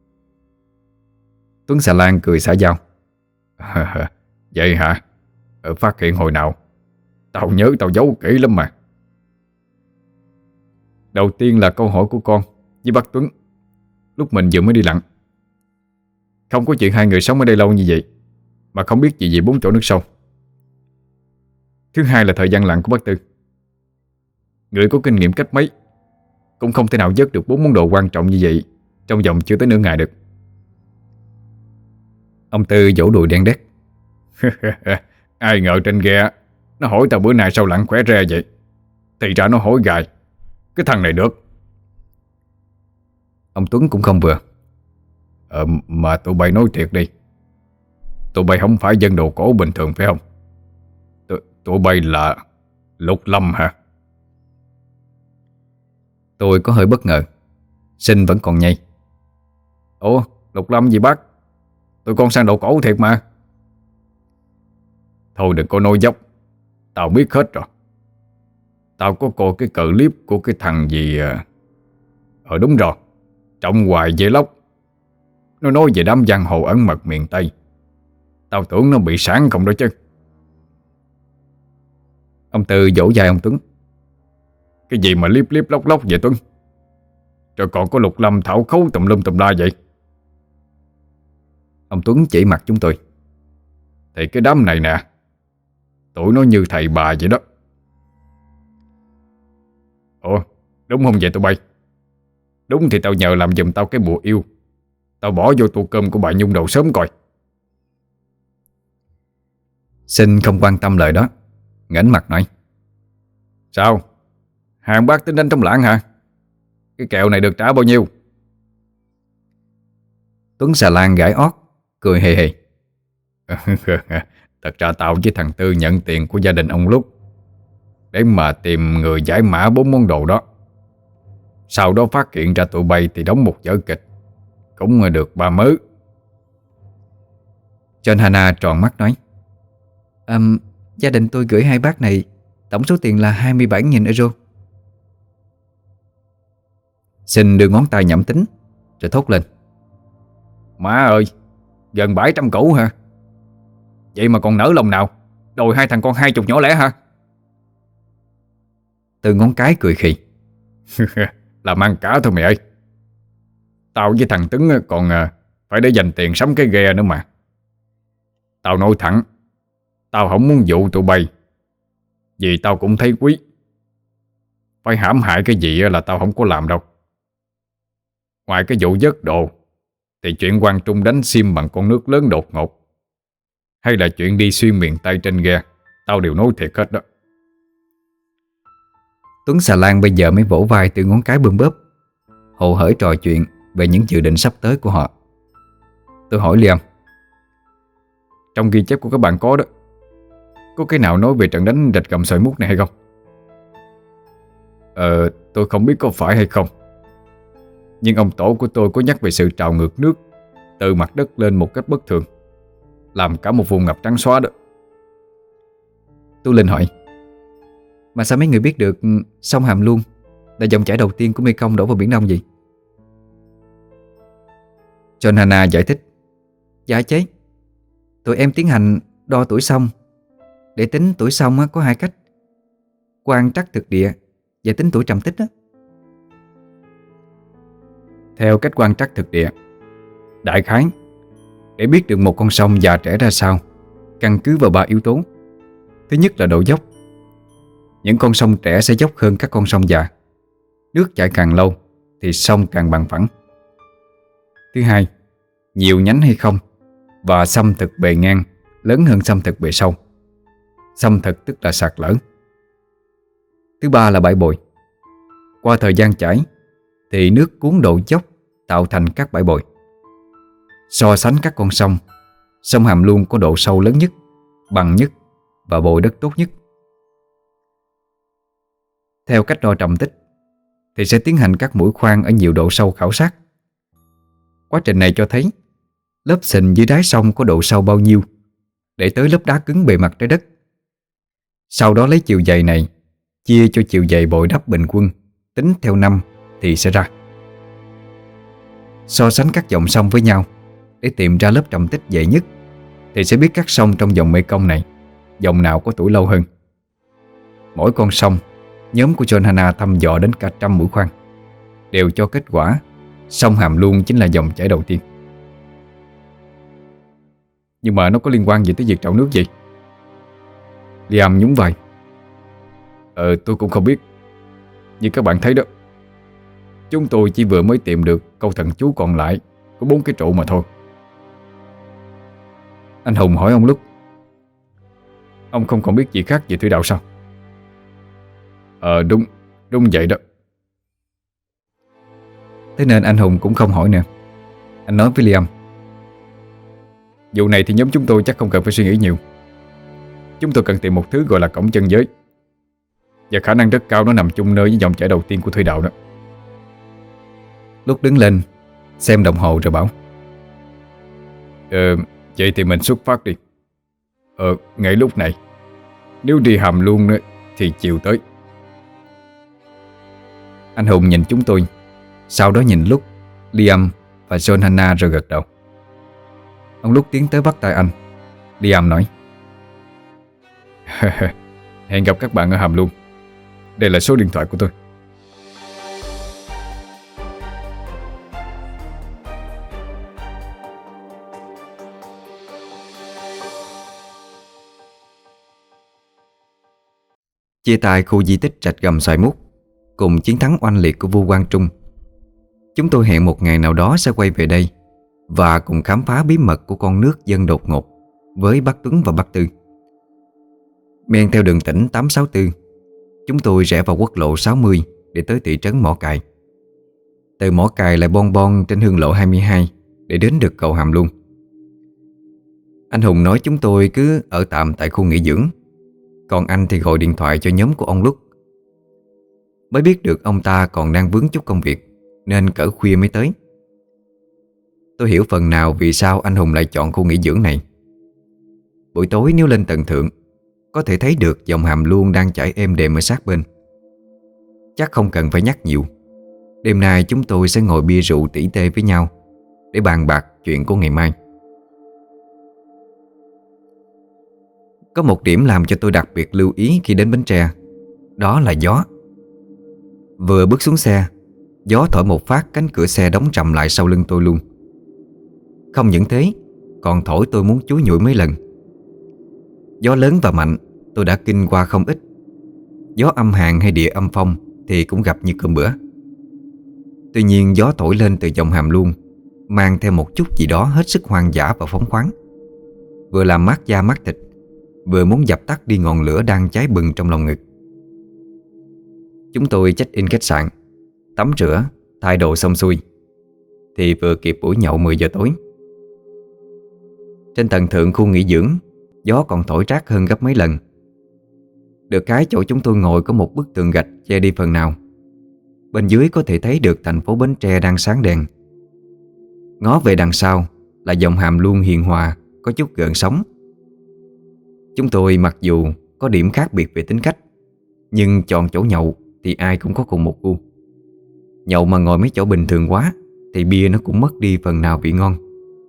Speaker 1: Tuấn Xà Lan cười xã giao.
Speaker 2: Vậy hả? Ờ, phát hiện hồi nào? Tao nhớ tao giấu kỹ lắm mà. Đầu tiên là câu hỏi của con với bác Tuấn lúc mình vừa mới đi lặn. Không có chuyện hai người sống ở đây lâu như vậy mà không biết gì về bốn chỗ nước sâu. Thứ hai là thời gian lặn của bác Tư. Người có kinh nghiệm cách mấy cũng không thể nào vớt được bốn món đồ quan trọng như vậy trong vòng chưa tới nửa ngày được.
Speaker 1: Ông Tư vỗ đùi đen đét.
Speaker 2: Ai ngờ trên ghe nó hỏi tao bữa nay sao lặn khỏe re vậy. Thì ra nó hỏi gài. Cái thằng này được.
Speaker 1: Ông Tuấn cũng không vừa.
Speaker 2: Ờ, mà tụi bay nói thiệt đi. Tụi bay không phải dân đồ cổ bình thường phải không? Tụi, tụi bay là Lục Lâm hả?
Speaker 1: Tôi có hơi bất ngờ. Sinh vẫn còn nhây.
Speaker 2: Ủa, Lục Lâm gì bác? Tụi con sang đồ cổ thiệt mà. Thôi đừng có nói dốc. Tao biết hết rồi. Tao có coi cái clip của cái thằng gì. Ờ đúng rồi, Trọng Hoài Dê Lóc. Nó nói về đám giang hồ ẩn mật miền Tây. Tao tưởng nó bị sáng không đó chứ.
Speaker 1: Ông Tư vỗ vai ông Tuấn.
Speaker 2: Cái gì mà liếp liếp lóc lóc vậy Tuấn? Rồi còn có Lục Lâm thảo khấu tùm lum tùm la vậy?
Speaker 1: Ông Tuấn chỉ mặt chúng tôi.
Speaker 2: Thì cái đám này nè, tụi nó như thầy bà vậy đó. Ủa, đúng không vậy tụi bay? Đúng thì tao nhờ làm giùm tao cái bùa yêu. Tao bỏ vô tô cơm của bà Nhung đầu sớm coi.
Speaker 1: Sinh không quan tâm lời đó, ngẩng mặt nói:
Speaker 2: Sao? Hàng bác tính đánh trong lãng hả? Cái kẹo này được trả bao nhiêu?
Speaker 1: Tuấn Xà Lan gãi ót, cười hề hề.
Speaker 2: Thật ra tao với thằng Tư nhận tiền của gia đình ông Lúc để mà tìm người giải mã bốn món đồ đó. Sau đó phát hiện ra tụi bay thì đóng một vở kịch cũng được ba mớ.
Speaker 1: John Hannah tròn mắt nói: um, Gia đình tôi gửi hai bác này tổng số tiền là hai mươi bảy nghìn euro. Xin đưa ngón tay nhẩm tính rồi thốt lên:
Speaker 2: Má ơi, gần bảy trăm củ hả? Vậy mà còn nỡ lòng nào đòi hai thằng con hai chục nhỏ lẻ hả?
Speaker 1: Từ ngón cái cười khì.
Speaker 2: Làm ăn cả thôi mày ơi. Tao với thằng Tuấn còn phải để dành tiền sắm cái ghe nữa mà. Tao nói thẳng, tao không muốn dụ tụi bay, vì tao cũng thấy quý. Phải hãm hại cái gì là tao không có làm đâu. Ngoài cái vụ vớt đồ thì chuyện Quang Trung đánh sim bằng con nước lớn đột ngột, hay là chuyện đi xuyên miền Tây trên ghe, tao đều nói thiệt hết đó.
Speaker 1: Tuấn Xà Lan bây giờ mới vỗ vai Từ ngón cái bơm bóp, hồ hởi trò chuyện về những dự định sắp tới của họ. Tôi hỏi Liam:
Speaker 2: Trong ghi chép của các bạn có đó, có cái nào nói về trận đánh rạch gầm sợi mút này hay không? Ờ, tôi không biết có phải hay không, nhưng ông tổ của tôi có nhắc về sự trào ngược nước từ mặt đất lên một cách bất thường, làm cả một vùng ngập trắng xóa đó.
Speaker 1: Tôi lên hỏi: Mà sao mấy người biết được sông Hàm Luông là dòng chảy đầu tiên của Mekong đổ vào Biển Đông vậy? John Hannah giải thích: Dạ chế, tụi em tiến hành đo tuổi sông. Để tính tuổi sông có hai cách: quan trắc thực địa và tính tuổi trầm tích đó. Theo cách quan trắc thực địa, đại khái, để biết được một con sông già trẻ ra sao, căn cứ vào ba yếu tố. Thứ nhất là độ dốc. Những con sông trẻ sẽ dốc hơn các con sông già. Nước chảy càng lâu thì sông càng bằng phẳng. Thứ hai, nhiều nhánh hay không, và xâm thực bề ngang lớn hơn xâm thực bề sâu. Xâm thực tức là sạt lở. Thứ ba là bãi bồi. Qua thời gian chảy thì nước cuốn độ dốc tạo thành các bãi bồi. So sánh các con sông, sông Hàm Luông có độ sâu lớn nhất, bằng nhất và bồi đất tốt nhất. Theo cách đo trầm tích thì sẽ tiến hành các mũi khoan ở nhiều độ sâu khảo sát. Quá trình này cho thấy lớp sình dưới đáy sông có độ sâu bao nhiêu để tới lớp đá cứng bề mặt trái đất. Sau đó lấy chiều dày này chia cho chiều dày bồi đắp bình quân, tính theo năm thì sẽ ra. So sánh các dòng sông với nhau để tìm ra lớp trầm tích dày nhất thì sẽ biết các sông trong dòng Mekong này dòng nào có tuổi lâu hơn. Mỗi con sông, nhóm của John Hannah thăm dò đến cả trăm mũi khoan, đều cho kết quả sông Hàm Luông chính là dòng chảy đầu tiên.
Speaker 2: Nhưng mà nó có liên quan gì tới việc trào nước gì?
Speaker 1: Liam nhún vai:
Speaker 2: Ờ tôi cũng không biết. Như các bạn thấy đó, chúng tôi chỉ vừa mới tìm được câu thần chú còn lại có bốn cái trụ mà thôi.
Speaker 1: Anh Hùng hỏi ông Lúc:
Speaker 2: Ông không còn biết gì khác về thủy đạo sao? Ờ đúng, đúng vậy đó.
Speaker 1: Thế nên anh Hùng cũng không hỏi nữa. Anh nói với Liam:
Speaker 2: Vụ này thì nhóm chúng tôi chắc không cần phải suy nghĩ nhiều. Chúng tôi cần tìm một thứ gọi là cổng chân giới, và khả năng rất cao nó nằm chung nơi với dòng chảy đầu tiên của thủy đạo đó.
Speaker 1: Lúc đứng lên xem đồng hồ rồi bảo:
Speaker 2: Ờ vậy thì mình xuất phát đi. Ờ ngay lúc này, nếu đi Hàm Luông nữa thì chiều tới.
Speaker 1: Anh Hùng nhìn chúng tôi, sau đó nhìn Lúc, Liam và John Hannah rồi gật đầu. Ông Lúc tiến tới bắt tay anh. Liam nói:
Speaker 2: Hẹn gặp các bạn ở Hàm Luông. Đây là số điện thoại của tôi.
Speaker 1: Chia tay khu di tích rạch gầm xoài mút cùng chiến thắng oanh liệt của vua Quang Trung, chúng tôi hẹn một ngày nào đó sẽ quay về đây và cùng khám phá bí mật của con nước dân đột ngột với bác Tuấn và bác Tư. Men theo đường tỉnh tám sáu tư, chúng tôi rẽ vào quốc lộ sáu mươi để tới thị trấn Mỏ Cày. Từ Mỏ Cày lại bon bon trên hương lộ hai mươi hai để đến được cầu Hàm Luông. Anh Hùng nói chúng tôi cứ ở tạm tại khu nghỉ dưỡng, còn anh thì gọi điện thoại cho nhóm của ông Lúc. Mới biết được ông ta còn đang vướng chút công việc nên cỡ khuya mới tới. Tôi hiểu phần nào vì sao anh Hùng lại chọn khu nghỉ dưỡng này. Buổi tối nếu lên tầng thượng, có thể thấy được dòng Hàm Luông đang chảy êm đềm ở sát bên. Chắc không cần phải nhắc nhiều. Đêm nay chúng tôi sẽ ngồi bia rượu tỉ tê với nhau để bàn bạc chuyện của ngày mai. Có một điểm làm cho tôi đặc biệt lưu ý khi đến Bến Tre, đó là gió. Vừa bước xuống xe, gió thổi một phát cánh cửa xe đóng trầm lại sau lưng tôi luôn. Không những thế, còn thổi tôi muốn chúi nhủi mấy lần. Gió lớn và mạnh tôi đã kinh qua không ít. Gió âm hàn hay địa âm phong thì cũng gặp như cơm bữa. Tuy nhiên gió thổi lên từ dòng Hàm Luông mang theo một chút gì đó hết sức hoang dã và phóng khoáng, vừa làm mát da mát thịt, vừa muốn dập tắt đi ngọn lửa đang cháy bừng trong lòng ngực. Chúng tôi check in khách sạn, tắm rửa, thay đồ xong xuôi. thì vừa kịp buổi nhậu mười giờ tối. Trên tầng thượng khu nghỉ dưỡng, gió còn thổi rát hơn gấp mấy lần. Được cái chỗ chúng tôi ngồi có một bức tường gạch che đi phần nào. Bên dưới có thể thấy được thành phố Bến Tre đang sáng đèn. Ngó về đằng sau là dòng Hàm Luông hiền hòa, có chút gợn sóng. Chúng tôi mặc dù có điểm khác biệt về tính cách, nhưng chọn chỗ nhậu thì ai cũng có cùng một gu. Nhậu mà ngồi mấy chỗ bình thường quá thì bia nó cũng mất đi phần nào vị ngon.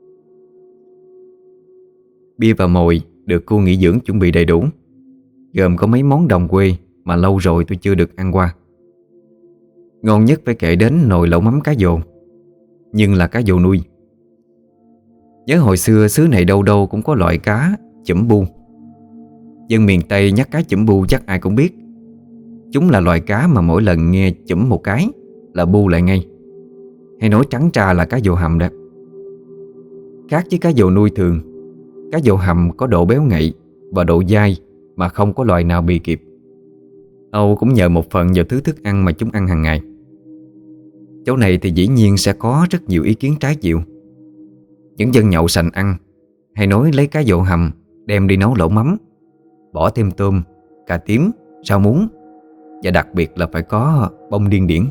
Speaker 1: Bia và mồi được khu nghỉ dưỡng chuẩn bị đầy đủ, gồm có mấy món đồng quê mà lâu rồi tôi chưa được ăn qua. Ngon nhất phải kể đến nồi lẩu mắm cá dồ, nhưng là cá dồ nuôi. Nhớ hồi xưa xứ này đâu đâu cũng có loại cá chủm bu. Dân miền Tây nhắc cá chủm bu chắc ai cũng biết. Chúng là loài cá mà mỗi lần nghe chủm một cái là bu lại ngay. Hay nói trắng ra là cá dồ hầm đó. Khác với cá dồ nuôi thường, cá dồ hầm có độ béo ngậy và độ dai mà không có loài nào bì kịp. Âu cũng nhờ một phần vào thứ thức ăn mà chúng ăn hàng ngày. Chỗ này thì dĩ nhiên sẽ có rất nhiều ý kiến trái chiều. Những dân nhậu sành ăn hay nói lấy cá dồ hầm đem đi nấu lẩu mắm, bỏ thêm tôm, cà tím, rau muống, và đặc biệt là phải có bông điên điển.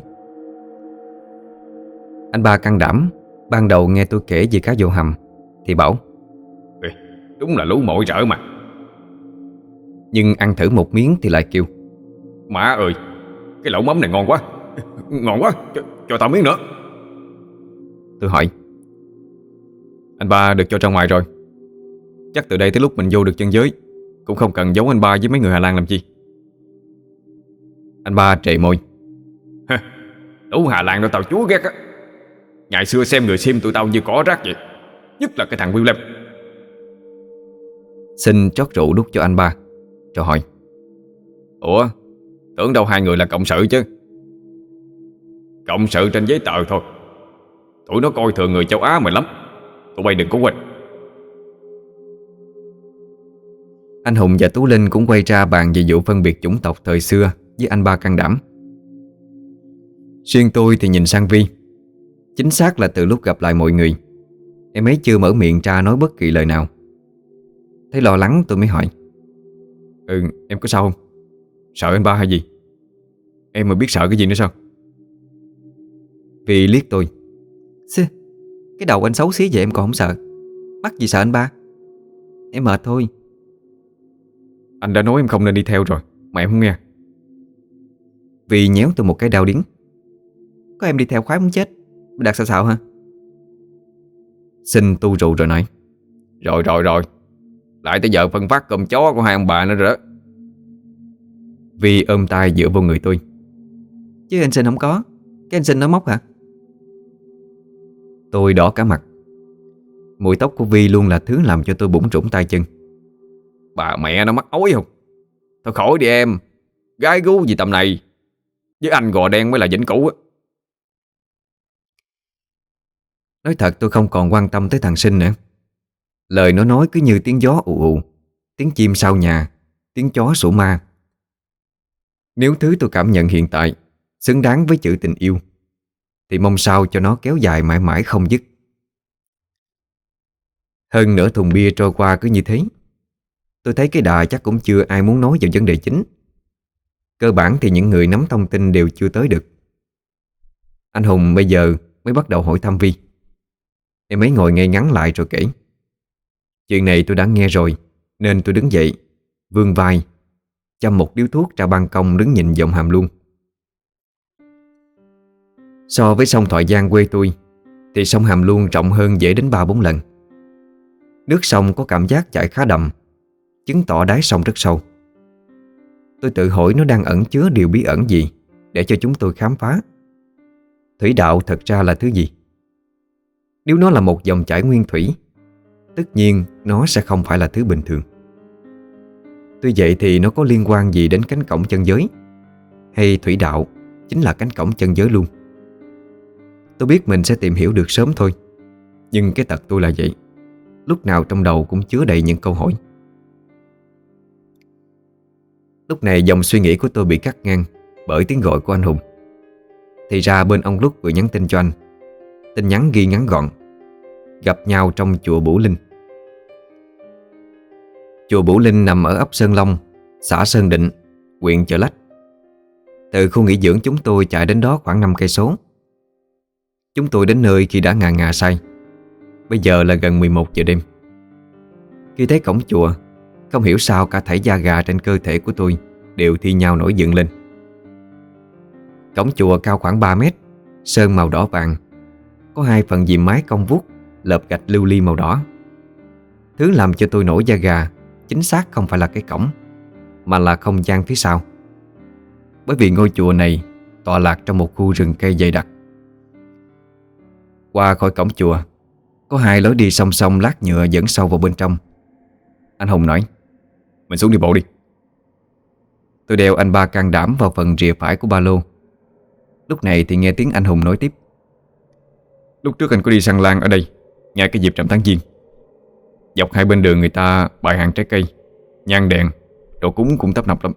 Speaker 1: Anh ba can đảm ban đầu nghe tôi kể về cá dồ hầm thì bảo:
Speaker 2: Ê, đúng là lú mội rỡ mà.
Speaker 1: Nhưng ăn thử một miếng thì lại kêu:
Speaker 2: Má ơi, cái lẩu mắm này ngon quá. Ngon quá, cho, cho tao miếng nữa.
Speaker 1: Tôi hỏi:
Speaker 2: Anh ba được cho ra ngoài rồi. Chắc từ đây tới lúc mình vô được chân giới cũng không cần giấu anh ba với mấy người Hà Lan làm chi.
Speaker 1: Anh ba trề môi:
Speaker 2: Lũ Hà Lan đó tao chúa ghét á. Ngày xưa xem người xem tụi tao như cỏ rác vậy. Nhất là cái thằng William.
Speaker 1: Xin chót rượu đút cho anh ba, rồi hỏi:
Speaker 2: Ủa, tưởng đâu hai người là cộng sự chứ? Cộng sự trên giấy tờ thôi. Tụi nó coi thường người châu Á mày lắm. Tụi bay đừng có quên.
Speaker 1: Anh Hùng và Tú Linh cũng quay ra bàn về vụ phân biệt chủng tộc thời xưa với anh ba can đảm. Riêng tôi thì nhìn sang Vi. Chính xác là từ lúc gặp lại mọi người, em ấy chưa mở miệng ra nói bất kỳ lời nào. Thấy lo lắng tôi mới hỏi:
Speaker 2: Ừ, em có sao không? Sợ anh ba hay gì? Em mà biết sợ cái gì nữa sao?
Speaker 1: Vi liếc tôi: Xê, cái đầu anh xấu xí vậy em còn không sợ. Mắc gì sợ anh ba. Em mệt thôi.
Speaker 2: Anh đã nói em không nên đi theo rồi mà em không nghe.
Speaker 1: Vi nhéo tôi một cái đau điếng: Có em đi theo khoái muốn chết, mày đặt sao sao hả? Xin tu rượu rồi nói:
Speaker 2: Rồi rồi rồi, lại tới giờ phân phát cơm chó của hai ông bà nữa rồi đó.
Speaker 1: Vi ôm tay dựa vô người tôi: Chứ anh Sinh không có. Cái anh Sinh nói móc hả? Tôi đỏ cả mặt. Mùi tóc của Vi luôn là thứ làm cho tôi bủn rủn tay chân.
Speaker 2: Bà mẹ nó mắc ối không? Thôi khỏi đi em. Gái gú gì tầm này. Với anh gò đen mới là vĩnh cửu á.
Speaker 1: Nói thật tôi không còn quan tâm tới thằng Sinh nữa. Lời nó nói cứ như tiếng gió ù ù, tiếng chim sau nhà, tiếng chó sủa ma. Nếu thứ tôi cảm nhận hiện tại xứng đáng với chữ tình yêu thì mong sao cho nó kéo dài mãi mãi không dứt. Hơn nửa thùng bia trôi qua cứ như thế. Tôi thấy cái đà chắc cũng chưa ai muốn nói vào vấn đề chính. Cơ bản thì những người nắm thông tin đều chưa tới được. Anh Hùng bây giờ mới bắt đầu hỏi thăm Vi. Em ấy ngồi ngay ngắn lại rồi kể: Chuyện này tôi đã nghe rồi, nên tôi đứng dậy, vươn vai, châm một điếu thuốc ra ban công đứng nhìn dòng Hàm Luông. So với sông Thoại Giang quê tôi thì sông Hàm Luông rộng hơn dễ đến ba bốn lần. Nước sông có cảm giác chảy khá đậm, chứng tỏ đáy sông rất sâu. Tôi tự hỏi nó đang ẩn chứa điều bí ẩn gì để cho chúng tôi khám phá. Thủy đạo thật ra là thứ gì? Nếu nó là một dòng chảy nguyên thủy, tất nhiên nó sẽ không phải là thứ bình thường. Tuy vậy thì nó có liên quan gì đến cánh cổng chân giới, hay thủy đạo chính là cánh cổng chân giới luôn? Tôi biết mình sẽ tìm hiểu được sớm thôi. Nhưng cái tật tôi là vậy, lúc nào trong đầu cũng chứa đầy những câu hỏi. Lúc này dòng suy nghĩ của tôi bị cắt ngang bởi tiếng gọi của anh Hùng. Thì ra bên ông Lúc vừa nhắn tin cho anh.
Speaker 3: Tin nhắn ghi ngắn gọn: gặp nhau trong chùa Bửu Linh. Chùa Bửu Linh nằm ở ấp Sơn Long, xã Sơn Định, huyện Chợ Lách. Từ khu nghỉ dưỡng chúng tôi chạy đến đó khoảng năm cây số. Chúng tôi đến nơi khi đã ngà ngà say. Bây giờ là gần mười một giờ đêm. Khi thấy cổng chùa, không hiểu sao cả thảy da gà trên cơ thể của tôi đều thi nhau nổi dựng lên. Cổng chùa cao khoảng ba mét, sơn màu đỏ vàng, có hai phần diệm mái cong vuốt, lợp gạch lưu ly màu đỏ. Thứ làm cho tôi nổi da gà chính xác không phải là cái cổng, mà là không gian phía sau. Bởi vì ngôi chùa này tọa lạc trong một khu rừng cây dày đặc. Qua khỏi cổng chùa, có hai lối đi song song lát nhựa dẫn sâu vào bên trong. Anh Hùng nói:
Speaker 2: mình xuống đi bộ đi.
Speaker 3: Tôi đeo anh ba can đảm vào phần rìa phải của ba lô. Lúc này thì nghe tiếng anh Hùng nói tiếp:
Speaker 2: lúc trước anh có đi săn lan ở đây, ngay cái dịp rằm tháng Giêng. Dọc hai bên đường người ta bày hàng trái cây, nhang đèn, đồ cúng cũng tấp nập lắm.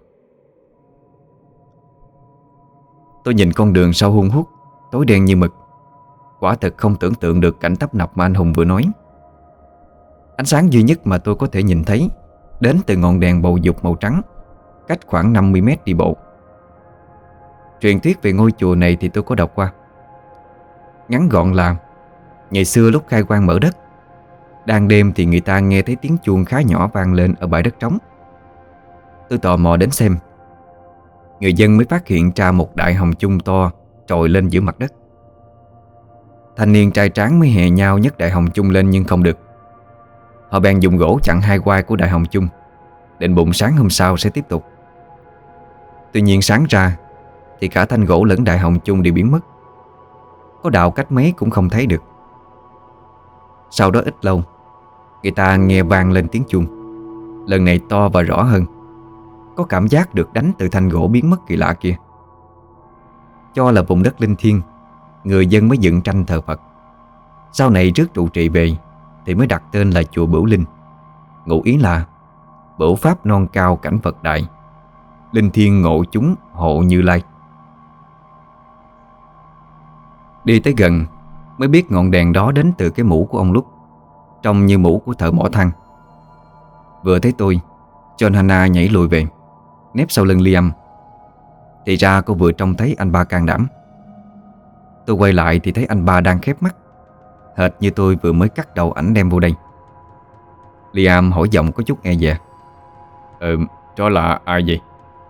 Speaker 3: Tôi nhìn con đường sâu hun hút, tối đen như mực. Quả thực không tưởng tượng được cảnh tấp nập mà anh Hùng vừa nói. Ánh sáng duy nhất mà tôi có thể nhìn thấy đến từ ngọn đèn bầu dục màu trắng, cách khoảng năm mươi mét đi bộ. Truyền thuyết về ngôi chùa này thì tôi có đọc qua. Ngắn gọn là: ngày xưa lúc khai quang mở đất, đang đêm thì người ta nghe thấy tiếng chuông khá nhỏ vang lên ở bãi đất trống. Tôi tò mò đến xem. Người dân mới phát hiện ra một đại hồng chung to trồi lên giữa mặt đất. Thanh niên trai tráng mới hè nhau nhấc đại hồng chung lên nhưng không được. Họ bèn dùng gỗ chặn hai quai của đại hồng chung, định bụng sáng hôm sau sẽ tiếp tục. Tuy nhiên sáng ra thì cả thanh gỗ lẫn đại hồng chung đều biến mất. Có đào cách mấy cũng không thấy được. Sau đó ít lâu, người ta nghe vang lên tiếng chuông, lần này to và rõ hơn. Có cảm giác được đánh từ thanh gỗ biến mất kỳ lạ kia. Cho là vùng đất linh thiêng, người dân mới dựng tranh thờ Phật. Sau này rước trụ trì về thì mới đặt tên là chùa Bửu Linh. Ngụ ý là bửu pháp non cao cảnh Phật đại, linh thiêng ngộ chúng hộ Như Lai. Đi tới gần mới biết ngọn đèn đó đến từ cái mũ của ông Lúc, trông như mũ của thợ mỏ than. Vừa thấy tôi, John Hannah nhảy lùi về, nép sau lưng Liam. Thì ra cô vừa trông thấy anh ba can đảm. Tôi quay lại thì thấy anh ba đang khép mắt, hệt như tôi vừa mới cắt đầu ảnh đem vô đây. Liam hỏi giọng có chút e dè:
Speaker 2: Ừ, đó là ai vậy?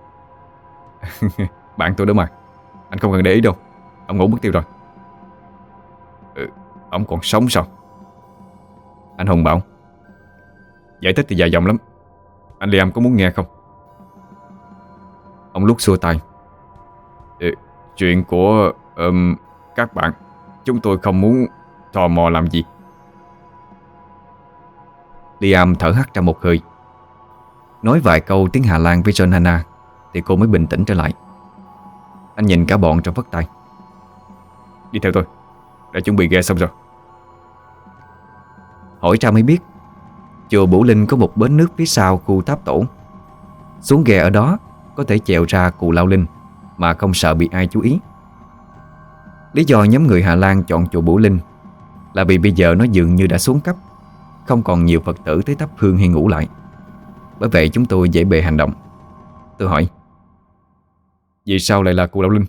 Speaker 2: Bạn tôi đó mà, anh không cần để ý đâu. Ông ngủ mất tiêu rồi. Ừ, ông còn sống sao?
Speaker 3: Anh Hùng bảo.
Speaker 2: Giải thích thì dài dòng lắm. Anh Liam có muốn nghe không?
Speaker 3: Ông Lúc xua tay.
Speaker 2: Ừ, chuyện của um, các bạn, chúng tôi không muốn tò mò làm gì.
Speaker 3: Liam thở hắt ra một hơi. Nói vài câu tiếng Hà Lan với John Hannah thì cô mới bình tĩnh trở lại. Anh nhìn cả bọn trong vất tay.
Speaker 2: Đi theo tôi, đã chuẩn bị ghe xong rồi.
Speaker 3: Hỏi ra mới biết chùa Bửu Linh có một bến nước phía sau khu tháp tổ. Xuống ghe ở đó có thể chèo ra Cù Lao Linh mà không sợ bị ai chú ý. Lý do nhóm người Hà Lan chọn chùa Bửu Linh là vì bây giờ nó dường như đã xuống cấp, không còn nhiều Phật tử tới thắp hương hay ngủ lại. Bởi vậy chúng tôi dễ bề hành động. Tôi hỏi:
Speaker 2: vì sao lại là Cù Lao Linh?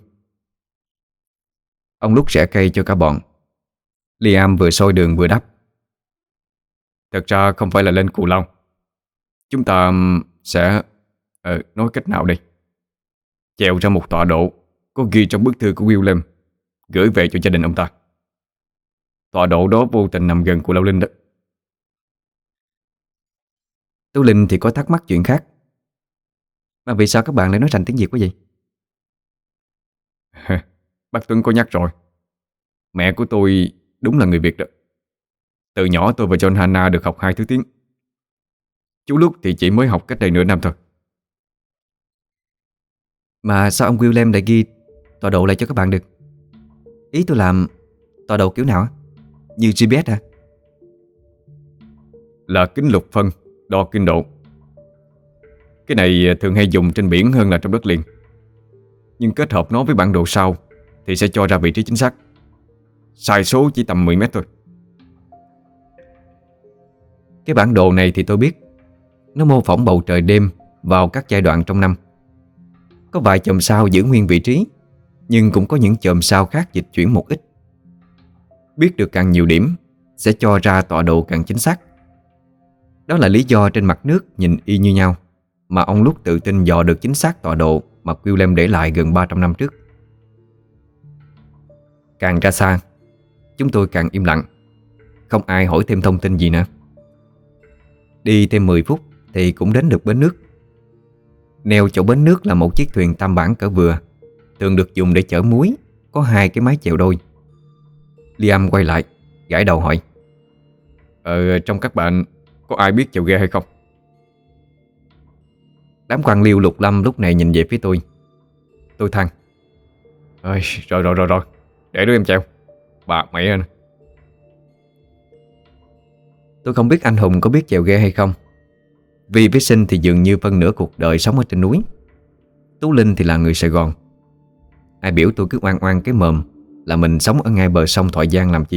Speaker 3: Ông Lúc rẽ cây cho cả bọn. Liam vừa soi đường vừa đáp:
Speaker 2: Thật ra không phải là lên Cù Lao. Chúng ta sẽ ờ, nói cách nào đây? Chèo ra một tọa độ có ghi trong bức thư của William gửi về cho gia đình ông ta. Tọa độ đó vô tình nằm gần Cù Lao Linh đó.
Speaker 3: Tú Linh thì có thắc mắc chuyện khác. Mà vì sao các bạn lại nói thành tiếng Việt quá vậy?
Speaker 2: Bác Tuấn có nhắc rồi. Mẹ của tôi đúng là người Việt đó. Từ nhỏ tôi và John Hannah được học hai thứ tiếng. Chú Lúc thì chỉ mới học cách đây nửa năm thôi.
Speaker 3: Mà sao ông William lại ghi tọa độ lại cho các bạn được? Ý tôi làm tọa độ kiểu nào á? Như giê pê ét hả?
Speaker 2: Là kính lục phân đo kinh độ. Cái này thường hay dùng trên biển hơn là trong đất liền. Nhưng kết hợp nó với bản đồ sao thì sẽ cho ra vị trí chính xác. sai số chỉ tầm mười mét thôi.
Speaker 3: Cái bản đồ này thì tôi biết. Nó mô phỏng bầu trời đêm vào các giai đoạn trong năm. Có vài chòm sao giữ nguyên vị trí, nhưng cũng có những chòm sao khác dịch chuyển một ít. Biết được càng nhiều điểm sẽ cho ra tọa độ càng chính xác. Đó là lý do trên mặt nước nhìn y như nhau mà ông Lúc tự tin dò được chính xác tọa độ mà William để lại gần ba trăm năm trước. Càng ra xa, chúng tôi càng im lặng, không ai hỏi thêm thông tin gì nữa. Đi thêm mười phút thì cũng đến được bến nước. Neo chỗ bến nước là một chiếc thuyền tam bản cỡ vừa, thường được dùng để chở muối, có hai cái mái chèo đôi. Liam quay lại, gãi đầu hỏi:
Speaker 2: Ờ, trong các bạn có ai biết chèo ghe hay không?
Speaker 3: Đám quan liêu lục lâm lúc này nhìn về phía tôi. Tôi than:
Speaker 2: Ơi, rồi rồi rồi rồi, để đứa em chèo. Bà mày anh.
Speaker 3: Tôi không biết anh Hùng có biết chèo ghe hay không, vì với Sinh thì dường như phân nửa cuộc đời sống ở trên núi. Tú Linh thì là người Sài Gòn. Ai biểu tôi cứ oan oan cái mồm là mình sống ở ngay bờ sông Thoại Giang làm chi.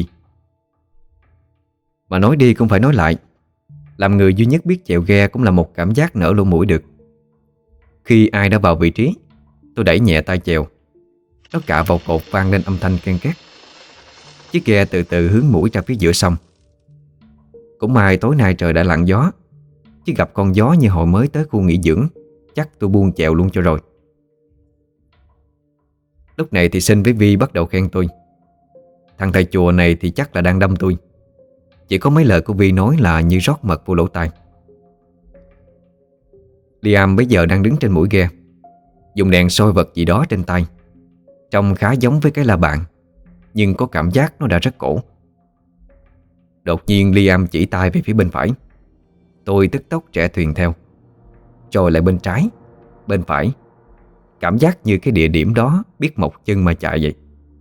Speaker 3: Mà nói đi cũng phải nói lại, làm người duy nhất biết chèo ghe cũng là một cảm giác nở lỗ mũi được. Khi ai đã vào vị trí, tôi đẩy nhẹ tay chèo. Nó cạ vào cột vang lên âm thanh ken két. Chiếc ghe từ từ hướng mũi ra phía giữa sông. Cũng may tối nay trời đã lặng gió, chứ gặp con gió như hồi mới tới khu nghỉ dưỡng, chắc tôi buông chèo luôn cho rồi. Lúc này thì Sinh với Vi bắt đầu khen tôi. Thằng thầy chùa này thì chắc là đang đâm tôi. Chỉ có mấy lời của Vi nói là như rót mật vô lỗ tai. Liam bây giờ đang đứng trên mũi ghe, dùng đèn soi vật gì đó trên tay. Trông khá giống với cái la bàn, nhưng có cảm giác nó đã rất cổ. Đột nhiên Liam chỉ tay về phía bên phải. Tôi tức tốc trẻ thuyền theo, rồi lại bên trái, bên phải. Cảm giác như cái địa điểm đó biết một chân mà chạy vậy.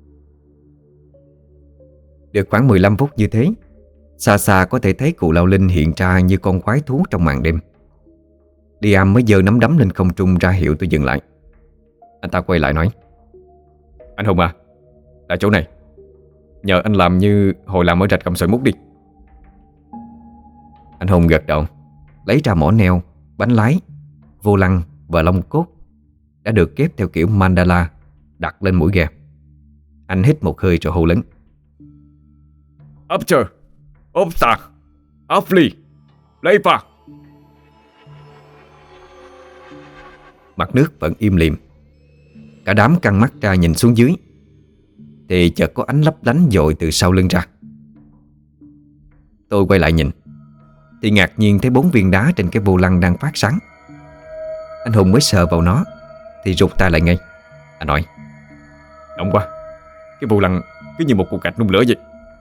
Speaker 3: Được khoảng mười lăm phút như thế, xa xa có thể thấy cụ Lao Linh hiện ra như con quái thú trong màn đêm. Liam mới giơ nắm đấm lên không trung ra hiệu tôi dừng lại. Anh ta quay lại nói:
Speaker 2: Anh Hùng à, là chỗ này. Nhờ anh làm như hồi làm ở rạch Cầm Sợi Mút đi.
Speaker 3: Anh Hùng gật đầu, lấy ra mỏ neo, bánh lái, vô lăng và lông cốt đã được ghép theo kiểu mandala, đặt lên mũi ghe. Anh hít một hơi rồi hô lớn:
Speaker 2: Upcher, Upstar, Uply, Leipa.
Speaker 3: Mặt nước vẫn im lìm. Cả đám căng mắt ra nhìn xuống dưới, thì chợt có ánh lấp lánh dội từ sau lưng ra. Tôi quay lại nhìn, thì ngạc nhiên thấy bốn viên đá trên cái vô lăng đang phát sáng. Anh Hùng mới sờ vào nó thì rụt tay lại ngay. Anh nói:
Speaker 2: Nóng quá, cái vô lăng cứ như một cục gạch nung lửa vậy.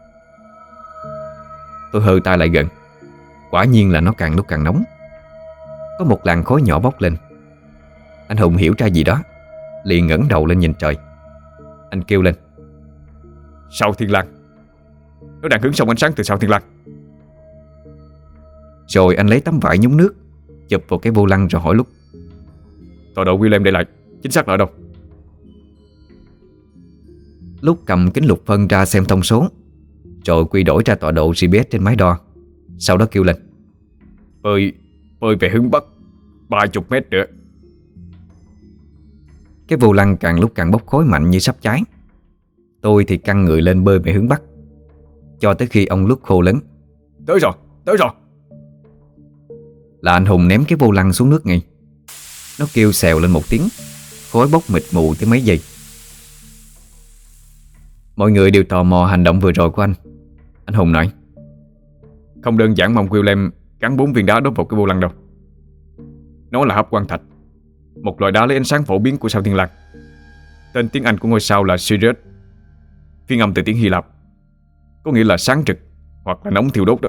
Speaker 3: Tôi hơi tay lại gần. Quả nhiên là nó càng lúc càng nóng. Có một làn khói nhỏ bốc lên. Anh Hùng hiểu ra gì đó, liền ngẩng đầu lên nhìn trời. Anh kêu lên:
Speaker 2: Sao Thiên Lang, nó đang hướng sông ánh sáng từ sao Thiên Lang.
Speaker 3: Rồi anh lấy tấm vải nhúng nước chụp vào cái vô lăng rồi hỏi Lúc:
Speaker 2: Tọa độ William để lại chính xác là ở đâu?
Speaker 3: Lúc cầm kính lục phân ra xem thông số, rồi quy đổi ra tọa độ giê pê ét trên máy đo. Sau đó kêu lên:
Speaker 2: Bơi, bơi về hướng Bắc ba mươi mét nữa.
Speaker 3: Cái vô lăng càng lúc càng bốc khói mạnh như sắp cháy. Tôi thì căng người lên bơi về hướng Bắc, cho tới khi ông Lúc hô lớn:
Speaker 2: Tới rồi, tới rồi.
Speaker 3: Là anh Hùng ném cái vô lăng xuống nước ngay. Nó kêu xèo lên một tiếng, khói bốc mịt mù tới mấy giây. Mọi người đều tò mò hành động vừa rồi của anh. Anh Hùng nói:
Speaker 2: Không đơn giản mong William gắn bốn viên đá đốt vào cái vô lăng đâu. Nó là hấp quang thạch, một loại đá lấy ánh sáng phổ biến của sao Thiên Lang. Tên tiếng Anh của ngôi sao là Sirius, phiên âm từ tiếng Hy Lạp, có nghĩa là sáng trực hoặc là nóng thiêu đốt đó.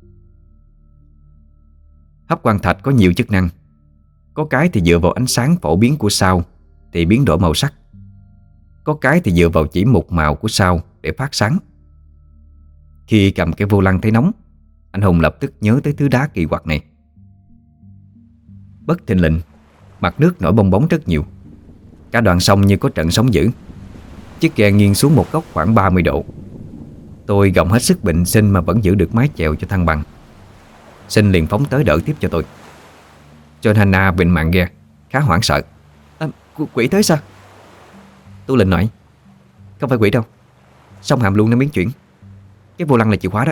Speaker 3: Hấp quang thạch có nhiều chức năng. Có cái thì dựa vào ánh sáng phổ biến của sao thì biến đổi màu sắc. Có cái thì dựa vào chỉ một màu của sao để phát sáng. Khi cầm cái vô lăng thấy nóng, anh Hùng lập tức nhớ tới thứ đá kỳ quặc này. Bất thình lình, mặt nước nổi bong bóng rất nhiều. Cả đoạn sông như có trận sóng dữ. Chiếc ghe nghiêng xuống một góc khoảng ba mươi độ. Tôi gồng hết sức bình sinh mà vẫn giữ được mái chèo cho thăng bằng. Sinh liền phóng tới đỡ tiếp cho tôi. John Hannah vịn mạng ghe, khá hoảng sợ. À, quỷ tới sao? Tú Linh nói: Không phải quỷ đâu, sông hàm luôn nó biến chuyển. Cái vô lăng là chìa khóa đó.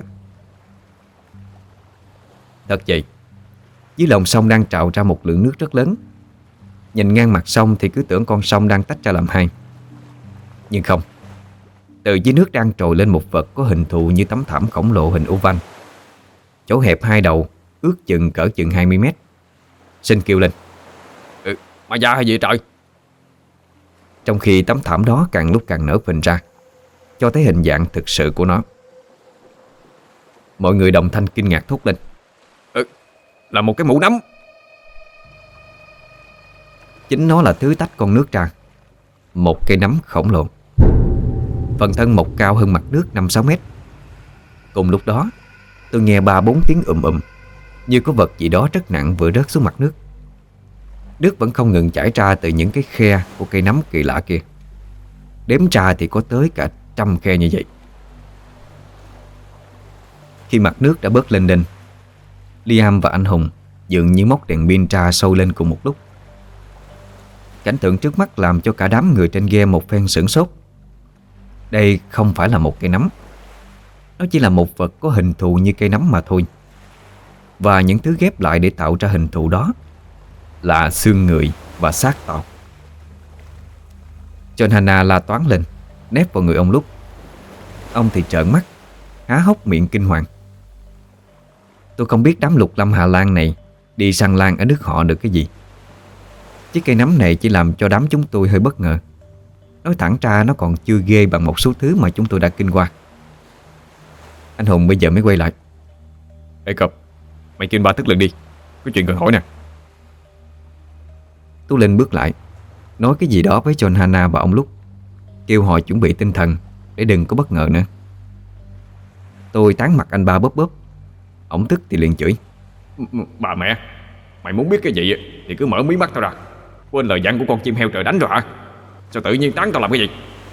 Speaker 3: Thật vậy, dưới lòng sông đang trào ra một lượng nước rất lớn. Nhìn ngang mặt sông thì cứ tưởng con sông đang tách ra làm hai. Nhưng không, từ dưới nước đang trồi lên một vật có hình thù như tấm thảm khổng lồ hình oval. Chỗ hẹp hai đầu ước chừng cỡ chừng hai mươi mét. Sinh kêu lên:
Speaker 2: ừ, Ma da hay gì trời?
Speaker 3: Trong khi tấm thảm đó càng lúc càng nở phình ra, cho thấy hình dạng thực sự của nó. Mọi người đồng thanh kinh ngạc thốt lên:
Speaker 2: ừ, Là một cái mũ nấm.
Speaker 3: Chính nó là thứ tách con nước ra. Một cây nấm khổng lồ. Phần thân mọc cao hơn mặt nước năm sáu mét. Cùng lúc đó, tôi nghe ba bốn tiếng ùm ùm, như có vật gì đó rất nặng vừa rớt xuống mặt nước. Nước vẫn không ngừng chảy ra từ những cái khe của cây nấm kỳ lạ kia. Đếm ra thì có tới cả trăm khe như vậy. Khi mặt nước đã bớt lên đên, Liam và anh Hùng dường như móc đèn pin ra sâu lên cùng một lúc. Cảnh tượng trước mắt làm cho cả đám người trên ghe một phen sửng sốt. Đây không phải là một cây nấm. Nó chỉ là một vật có hình thù như cây nấm mà thôi. Và những thứ ghép lại để tạo ra hình thù đó là xương người và xác tàu. John Hannah la toáng lên, nép vào người ông Lúc. Ông thì trợn mắt, há hốc miệng kinh hoàng. Tôi không biết đám lục lâm Hà Lan này đi săn lan ở nước họ được cái gì. Chiếc cây nấm này chỉ làm cho đám chúng tôi hơi bất ngờ. Nói thẳng ra nó còn chưa ghê bằng một số thứ mà chúng tôi đã kinh qua. Anh Hùng bây giờ mới quay lại:
Speaker 2: Ê Cọp, mày kêu ba tức lần đi, có chuyện cần hỏi nè.
Speaker 3: Tú Linh bước lại, nói cái gì đó với John Hannah và ông Lúc, kêu họ chuẩn bị tinh thần để đừng có bất ngờ nữa. Tôi tán mặt anh ba bóp bóp. Ổng tức thì liền chửi:
Speaker 2: Bà mẹ, mày muốn biết cái gì thì cứ mở mí mắt tao ra. Quên lời dặn của con chim heo trời đánh rồi hả? Sao tự nhiên tán tao làm cái gì?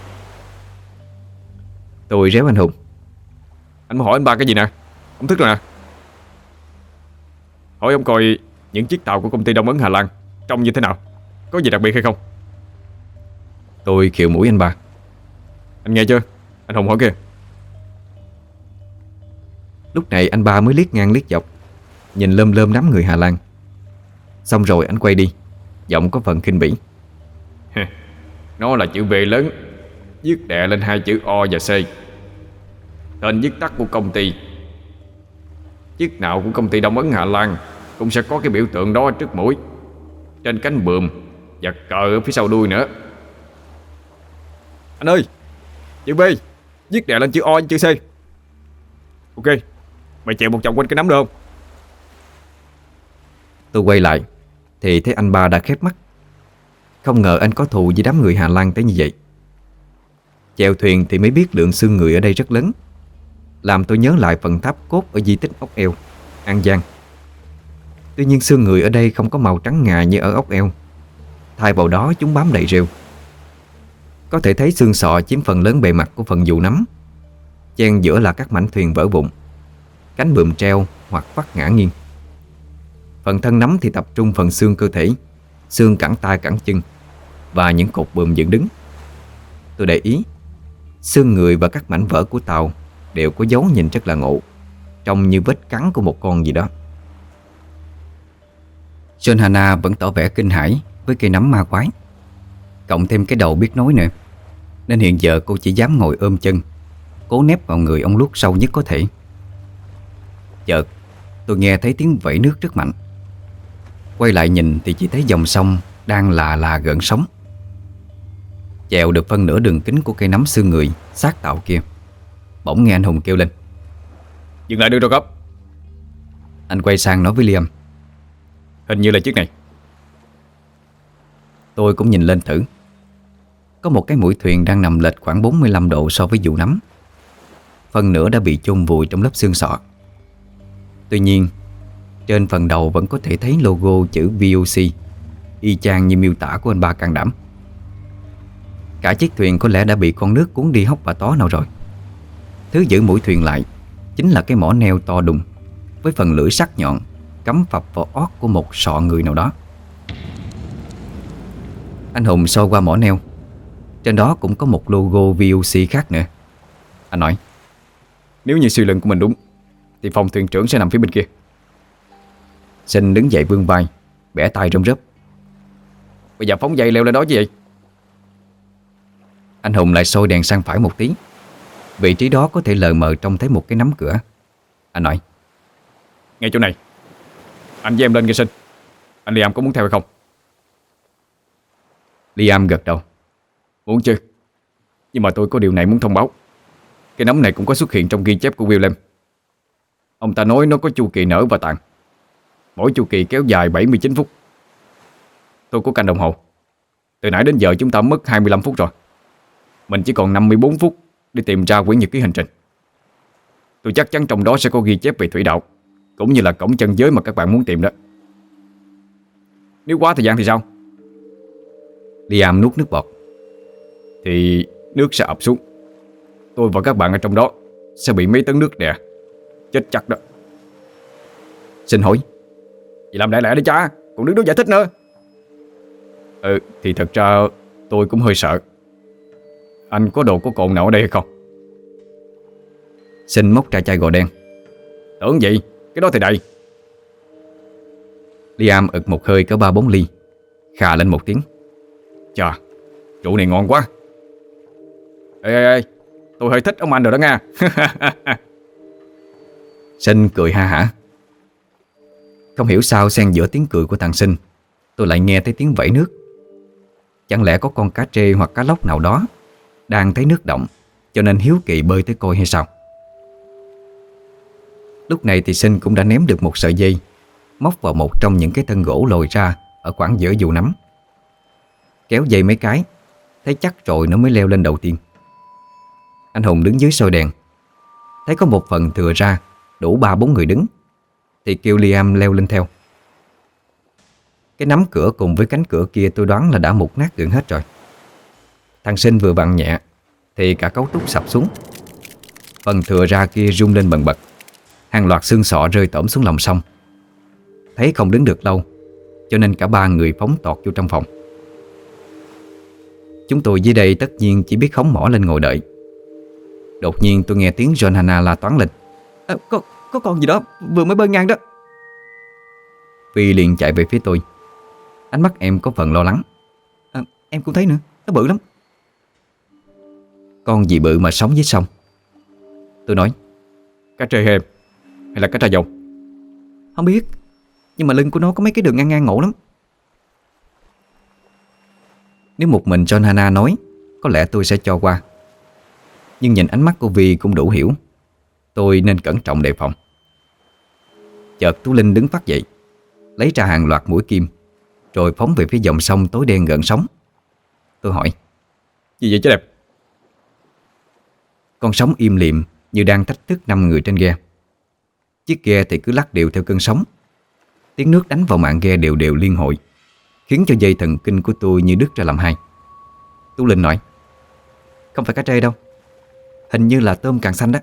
Speaker 3: Tôi réo anh Hùng:
Speaker 2: Anh muốn hỏi anh ba cái gì nè? Ông thức rồi nè. Hỏi ông coi những chiếc tàu của công ty Đông Ấn Hà Lan trông như thế nào, có gì đặc biệt hay không?
Speaker 3: Tôi khều mũi anh ba:
Speaker 2: Anh nghe chưa? Anh Hùng hỏi kìa.
Speaker 3: Lúc này anh ba mới liếc ngang liếc dọc, nhìn lơm lơm đám người Hà Lan. Xong rồi anh quay đi, giọng có phần khinh bỉ:
Speaker 2: Nó là chữ V lớn, viết đè lên hai chữ O và C. Tên viết tắt của công ty. Chiếc nào của công ty Đông Ấn Hà Lan cũng sẽ có cái biểu tượng đó trước mũi, trên cánh buồm và cờ ở phía sau đuôi nữa. Anh ơi, chữ B viết đè lên chữ O và chữ C. Ok, mày chèo một vòng quanh cái nắm được không?
Speaker 3: Tôi quay lại thì thấy anh ba đã khép mắt. Không ngờ anh có thù với đám người Hà Lan tới như vậy. Chèo thuyền thì mới biết lượng xương người ở đây rất lớn, làm tôi nhớ lại phần tháp cốt ở di tích ốc eo An Giang. Tuy nhiên xương người ở đây không có màu trắng ngà như ở ốc eo. Thay vào đó chúng bám đầy rêu. Có thể thấy xương sọ chiếm phần lớn bề mặt của phần dù nắm. Chen giữa là các mảnh thuyền vỡ vụn, cánh buồm treo hoặc vắt ngã nghiêng. Phần thân nắm thì tập trung phần xương cơ thể, xương cẳng tay cẳng chân và những cột buồm dựng đứng. Tôi để ý, xương người và các mảnh vỡ của tàu đều có dấu nhìn rất là ngộ, trông như vết cắn của một con gì đó. John Hannah vẫn tỏ vẻ kinh hãi với cây nấm ma quái, cộng thêm cái đầu biết nói nữa, nên hiện giờ cô chỉ dám ngồi ôm chân, cố nép vào người ông Lúc sâu nhất có thể. Chợt tôi nghe thấy tiếng vẩy nước rất mạnh. Quay lại nhìn thì chỉ thấy dòng sông đang là là gợn sóng. Chèo được phân nửa đường kính của cây nấm xương người xác tạo kia, bỗng nghe anh Hùng kêu lên:
Speaker 2: Dừng lại được rồi Cọp.
Speaker 3: Anh quay sang nói với Liam:
Speaker 2: Hình như là chiếc này.
Speaker 3: Tôi cũng nhìn lên thử. Có một cái mũi thuyền đang nằm lệch khoảng bốn mươi lăm độ so với vụ nắm. Phần nửa đã bị chôn vùi trong lớp xương sọ. Tuy nhiên, trên phần đầu vẫn có thể thấy logo chữ vê o xê, y chang như miêu tả của anh ba can đảm. Cả chiếc thuyền có lẽ đã bị con nước cuốn đi hốc bà tó nào rồi. Thứ giữ mũi thuyền lại chính là cái mỏ neo to đùng với phần lưỡi sắc nhọn cắm phập vào ót của một sọ người nào đó. Anh Hùng soi qua mỏ neo. Trên đó cũng có một logo vê o xê khác nữa. Anh nói:
Speaker 2: Nếu như suy luận của mình đúng thì phòng thuyền trưởng sẽ nằm phía bên kia.
Speaker 3: Sinh đứng dậy vươn vai, bẻ tay rôm rớp:
Speaker 2: Bây giờ phóng dây leo lên đó chứ vậy?
Speaker 3: Anh Hùng lại soi đèn sang phải một tí. Vị trí đó có thể lờ mờ trông thấy một cái nắm cửa. Anh nói:
Speaker 2: Ngay chỗ này. Anh với em lên kia Sinh. Anh Liam có muốn theo hay không?
Speaker 3: Liam gật đầu:
Speaker 2: Muốn chứ. Nhưng mà tôi có điều này muốn thông báo. Cái nấm này cũng có xuất hiện trong ghi chép của William. Ông ta nói nó có chu kỳ nở và tàn. Mỗi chu kỳ kéo dài bảy mươi chín phút. Tôi có canh đồng hồ. Từ nãy đến giờ chúng ta mất hai mươi lăm phút rồi. Mình chỉ còn năm mươi bốn phút để tìm ra quyển nhật ký hành trình. Tôi chắc chắn trong đó sẽ có ghi chép về thủy đạo, cũng như là cổng chân giới mà các bạn muốn tìm đó. Nếu quá thời gian thì sao?
Speaker 3: Liam nuốt nước bọt:
Speaker 2: Thì nước sẽ ập xuống. Tôi và các bạn ở trong đó sẽ bị mấy tấn nước đè. Chết chắc đó.
Speaker 3: Xin hỏi:
Speaker 2: Vậy làm lẹ lẹ đi cha. Còn đứng đó giải thích nữa. Ừ thì thật ra tôi cũng hơi sợ. Anh có đồ có cồn nào ở đây hay không?
Speaker 3: Sinh móc ra chai gò đen:
Speaker 2: Tưởng gì, cái đó thì đầy.
Speaker 3: Liam ực một hơi có ba bốn ly, khà lên một tiếng:
Speaker 2: Chà, rượu này ngon quá. Ê ê ê, tôi hơi thích ông anh rồi đó nha.
Speaker 3: Sinh cười ha hả. Không hiểu sao xen giữa tiếng cười của thằng Sinh, tôi lại nghe thấy tiếng vẩy nước. Chẳng lẽ có con cá trê hoặc cá lóc nào đó đang thấy nước động, cho nên hiếu kỳ bơi tới coi hay sao? Lúc này thì Sinh cũng đã ném được một sợi dây, móc vào một trong những cái thân gỗ lồi ra ở khoảng giữa dù nắm. Kéo dây mấy cái, thấy chắc rồi nó mới leo lên đầu tiên. Anh Hùng đứng dưới soi đèn, thấy có một phần thừa ra đủ ba bốn người đứng, thì kêu Liam leo lên theo. Cái nắm cửa cùng với cánh cửa kia tôi đoán là đã mục nát gần hết rồi. Thằng Sinh vừa vặn nhẹ thì cả cấu trúc sập xuống. Phần thừa ra kia rung lên bần bật, hàng loạt xương sọ rơi tổm xuống lòng sông. Thấy không đứng được lâu, cho nên cả ba người phóng tọt vô trong phòng. Chúng tôi dưới đây tất nhiên chỉ biết khống mỏ lên ngồi đợi. Đột nhiên tôi nghe tiếng Johanna la toáng lên: à, có, có con gì đó vừa mới bơi ngang đó. Phi liền chạy về phía tôi. Ánh mắt em có phần lo lắng: à, em cũng thấy nữa, nó bự lắm. Con gì bự mà sống dưới sông? Tôi nói:
Speaker 2: Cá trê hay em? Hay là cá tra dầu?
Speaker 3: Không biết, nhưng mà lưng của nó có mấy cái đường ngang ngang ngộ lắm. Nếu một mình Johanna nói, có lẽ tôi sẽ cho qua. Nhưng nhìn ánh mắt của Vi cũng đủ hiểu tôi nên cẩn trọng đề phòng. Chợt Tú Linh đứng phát dậy, lấy ra hàng loạt mũi kim, rồi phóng về phía dòng sông tối đen gần sóng. Tôi hỏi:
Speaker 2: Gì vậy chứ đẹp?
Speaker 3: Con sóng im lìm như đang thách thức năm người trên ghe. Chiếc ghe thì cứ lắc đều theo cơn sóng. Tiếng nước đánh vào mạn ghe đều đều liên hồi, khiến cho dây thần kinh của tôi như đứt ra làm hai. Tú Linh nói: Không phải cá trê đâu, hình như là tôm càng xanh đó.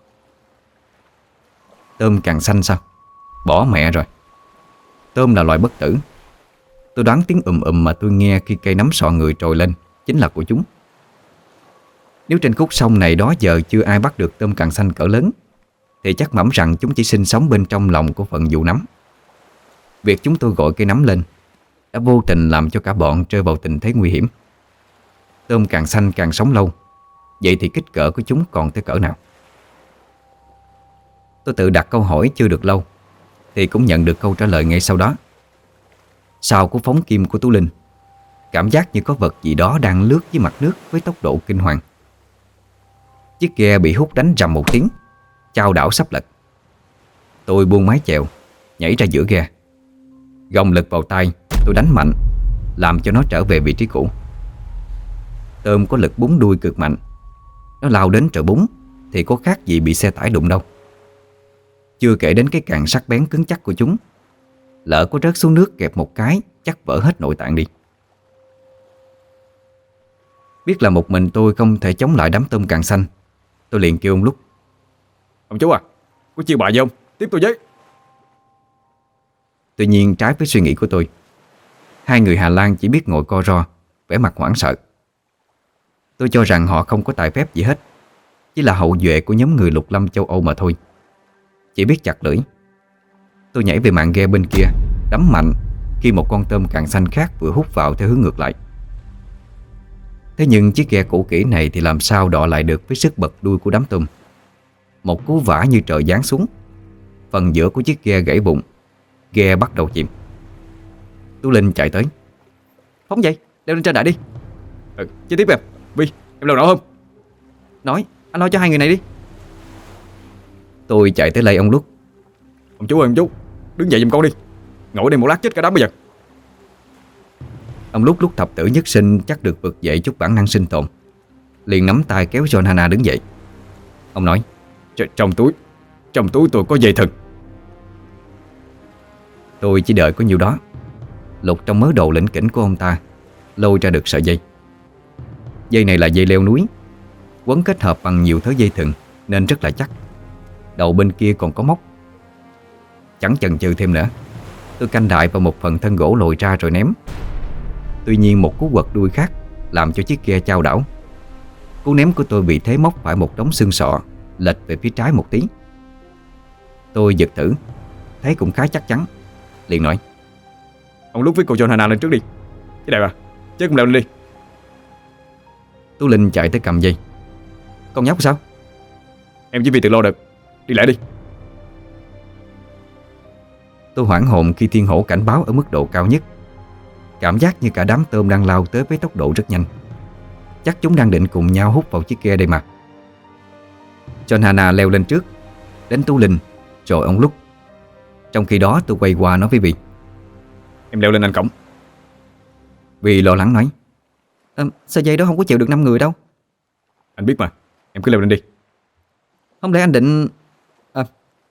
Speaker 3: Tôm càng xanh sao? Bỏ mẹ rồi. Tôm là loài bất tử. Tôi đoán tiếng ùm ùm mà tôi nghe khi cây nắm sọ người trồi lên chính là của chúng. Nếu trên khúc sông này đó giờ chưa ai bắt được tôm càng xanh cỡ lớn, thì chắc mẩm rằng chúng chỉ sinh sống bên trong lòng của phần dù nắm. Việc chúng tôi gọi cây nắm lên đã vô tình làm cho cả bọn rơi vào tình thế nguy hiểm. Tôm càng xanh càng sống lâu, vậy thì kích cỡ của chúng còn tới cỡ nào? Tôi tự đặt câu hỏi chưa được lâu thì cũng nhận được câu trả lời ngay sau đó. Sau cú phóng kim của Tú Linh, cảm giác như có vật gì đó đang lướt dưới mặt nước với tốc độ kinh hoàng. Chiếc ghe bị hút đánh rầm một tiếng, chao đảo sắp lật. Tôi buông mái chèo, nhảy ra giữa ghe. Gồng lực vào tay, tôi đánh mạnh, làm cho nó trở về vị trí cũ. Tôm có lực búng đuôi cực mạnh. Nó lao đến trợ búng thì có khác gì bị xe tải đụng đâu. Chưa kể đến cái càng sắc bén cứng chắc của chúng, lỡ có rớt xuống nước kẹp một cái chắc vỡ hết nội tạng đi. Biết là một mình tôi không thể chống lại đám tôm càng xanh, tôi liền kêu ông Lúc:
Speaker 2: Ông chú à, có chia bài gì không? Tiếp tôi với.
Speaker 3: Tuy nhiên trái với suy nghĩ của tôi, hai người Hà Lan chỉ biết ngồi co ro, vẻ mặt hoảng sợ. Tôi cho rằng họ không có tài phép gì hết, chỉ là hậu duệ của nhóm người lục lâm châu Âu mà thôi. Chỉ biết chặt lưỡi. Tôi nhảy về mạn ghe bên kia, đấm mạnh khi một con tôm càng xanh khác vừa hút vào theo hướng ngược lại. Thế nhưng chiếc ghe cũ kỹ này thì làm sao đọ lại được với sức bật đuôi của đám tôm. Một cú vả như trời giáng xuống, phần giữa của chiếc ghe gãy vụn, ghe bắt đầu chìm. Tú Linh chạy tới: phóng dậy, leo lên trên đại đi.
Speaker 2: Ừ, chơi tiếp em. Vi, em leo nổi không?
Speaker 3: Nói, anh lo cho hai người này đi. Tôi chạy tới lay ông Lúc:
Speaker 2: Ông chú ơi ông chú, đứng dậy giùm con đi. Ngồi đây một lát chết cả đám bây giờ.
Speaker 3: Ông Lúc lúc thập tử nhất sinh chắc được vực dậy chút bản năng sinh tồn, liền nắm tay kéo John Hannah đứng dậy. Ông nói:
Speaker 2: Trong túi, trong túi tôi có dây thừng.
Speaker 3: Tôi chỉ đợi có nhiêu đó, lục trong mớ đồ lỉnh kỉnh của ông ta, lôi ra được sợi dây. Dây này là dây leo núi, quấn kết hợp bằng nhiều thớ dây thừng nên rất là chắc. Đầu bên kia còn có móc. Chẳng chần chừ thêm nữa, tôi canh đại vào một phần thân gỗ lồi ra rồi ném. Tuy nhiên một cú quật đuôi khác làm cho chiếc ghe chao đảo. Cú ném của tôi bị thế móc phải một đống xương sọ, lệch về phía trái một tí. Tôi giật thử, thấy cũng khá chắc chắn, liền nói:
Speaker 2: Ông Lúc với cô John Hannah lên trước đi. Cái đẹp à, chứ cũng leo lên đi.
Speaker 3: Tú Linh chạy tới cầm dây: con nhóc sao?
Speaker 2: Em chỉ vì tự lo được, đi lại đi.
Speaker 3: Tôi hoảng hồn khi thiên hổ cảnh báo ở mức độ cao nhất. Cảm giác như cả đám tôm đang lao tới với tốc độ rất nhanh. Chắc chúng đang định cùng nhau hút vào chiếc ghe đây mà. John Hannah leo lên trước, đến Tú Linh, rồi ông Lúc. Trong khi đó tôi quay qua nói với Vi:
Speaker 2: Em leo lên anh cổng.
Speaker 3: Vi lo lắng nói: à, sao dây đó không có chịu được năm người đâu.
Speaker 2: Anh biết mà, em cứ leo lên đi.
Speaker 3: Không lẽ anh định... À...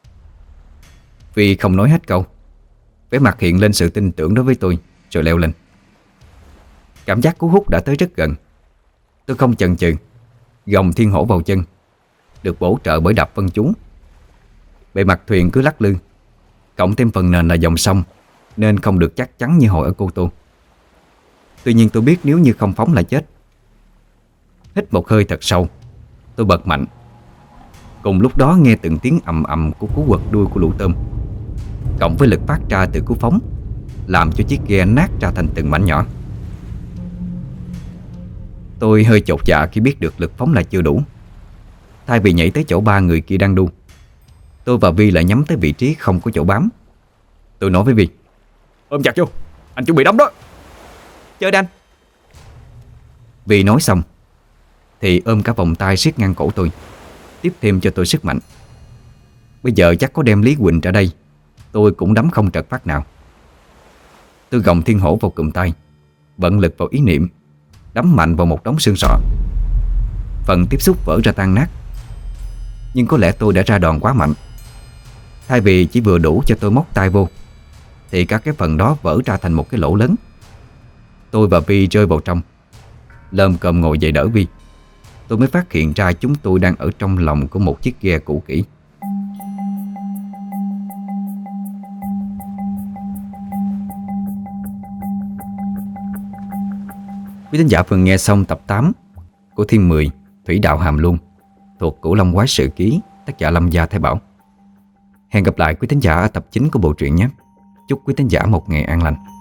Speaker 3: Vi không nói hết câu, vẻ mặt hiện lên sự tin tưởng đối với tôi, rồi leo lên. Cảm giác cú hút đã tới rất gần. Tôi không chần chừ, gồng thiên hổ vào chân, được bổ trợ bởi đập vân chú. Bề mặt thuyền cứ lắc lư, cộng thêm phần nền là dòng sông nên không được chắc chắn như hồi ở Cô Tô. Tuy nhiên tôi biết nếu như không phóng là chết. Hít một hơi thật sâu, tôi bật mạnh. Cùng lúc đó nghe từng tiếng ầm ầm của cú quật đuôi của lũ tôm, cộng với lực phát ra từ cú phóng, làm cho chiếc ghe nát ra thành từng mảnh nhỏ. Tôi hơi chột dạ khi biết được lực phóng là chưa đủ. Thay vì nhảy tới chỗ ba người kia đang đu, tôi và Vi lại nhắm tới vị trí không có chỗ bám. Tôi nói với Vi:
Speaker 2: Ôm chặt vô, anh chuẩn bị đấm đó.
Speaker 3: Chơi đi anh. Vi nói xong thì ôm cả vòng tay siết ngang cổ tôi, tiếp thêm cho tôi sức mạnh. Bây giờ chắc có đem Lý Quỳnh ra đây, tôi cũng đấm không trật phát nào. Tôi gồng thiên hổ vào cụm tay, vận lực vào ý niệm, đấm mạnh vào một đống xương sọ. Phần tiếp xúc vỡ ra tan nát. Nhưng có lẽ tôi đã ra đòn quá mạnh. Thay vì chỉ vừa đủ cho tôi móc tay vô, thì các cái phần đó vỡ ra thành một cái lỗ lớn. Tôi và Vi rơi vào trong. Lơm cơm ngồi dậy đỡ Vi, tôi mới phát hiện ra chúng tôi đang ở trong lòng của một chiếc ghe cũ kỹ. Quý thính giả vừa nghe xong tập tám của Thiên mười Thủy Đạo Hàm Luân thuộc Cửu Long Quái Sự Ký, tác giả Lâm Gia Thái Bảo. Hẹn gặp lại quý thính giả ở tập chín của bộ truyện nhé. Chúc quý thính giả một ngày an lành.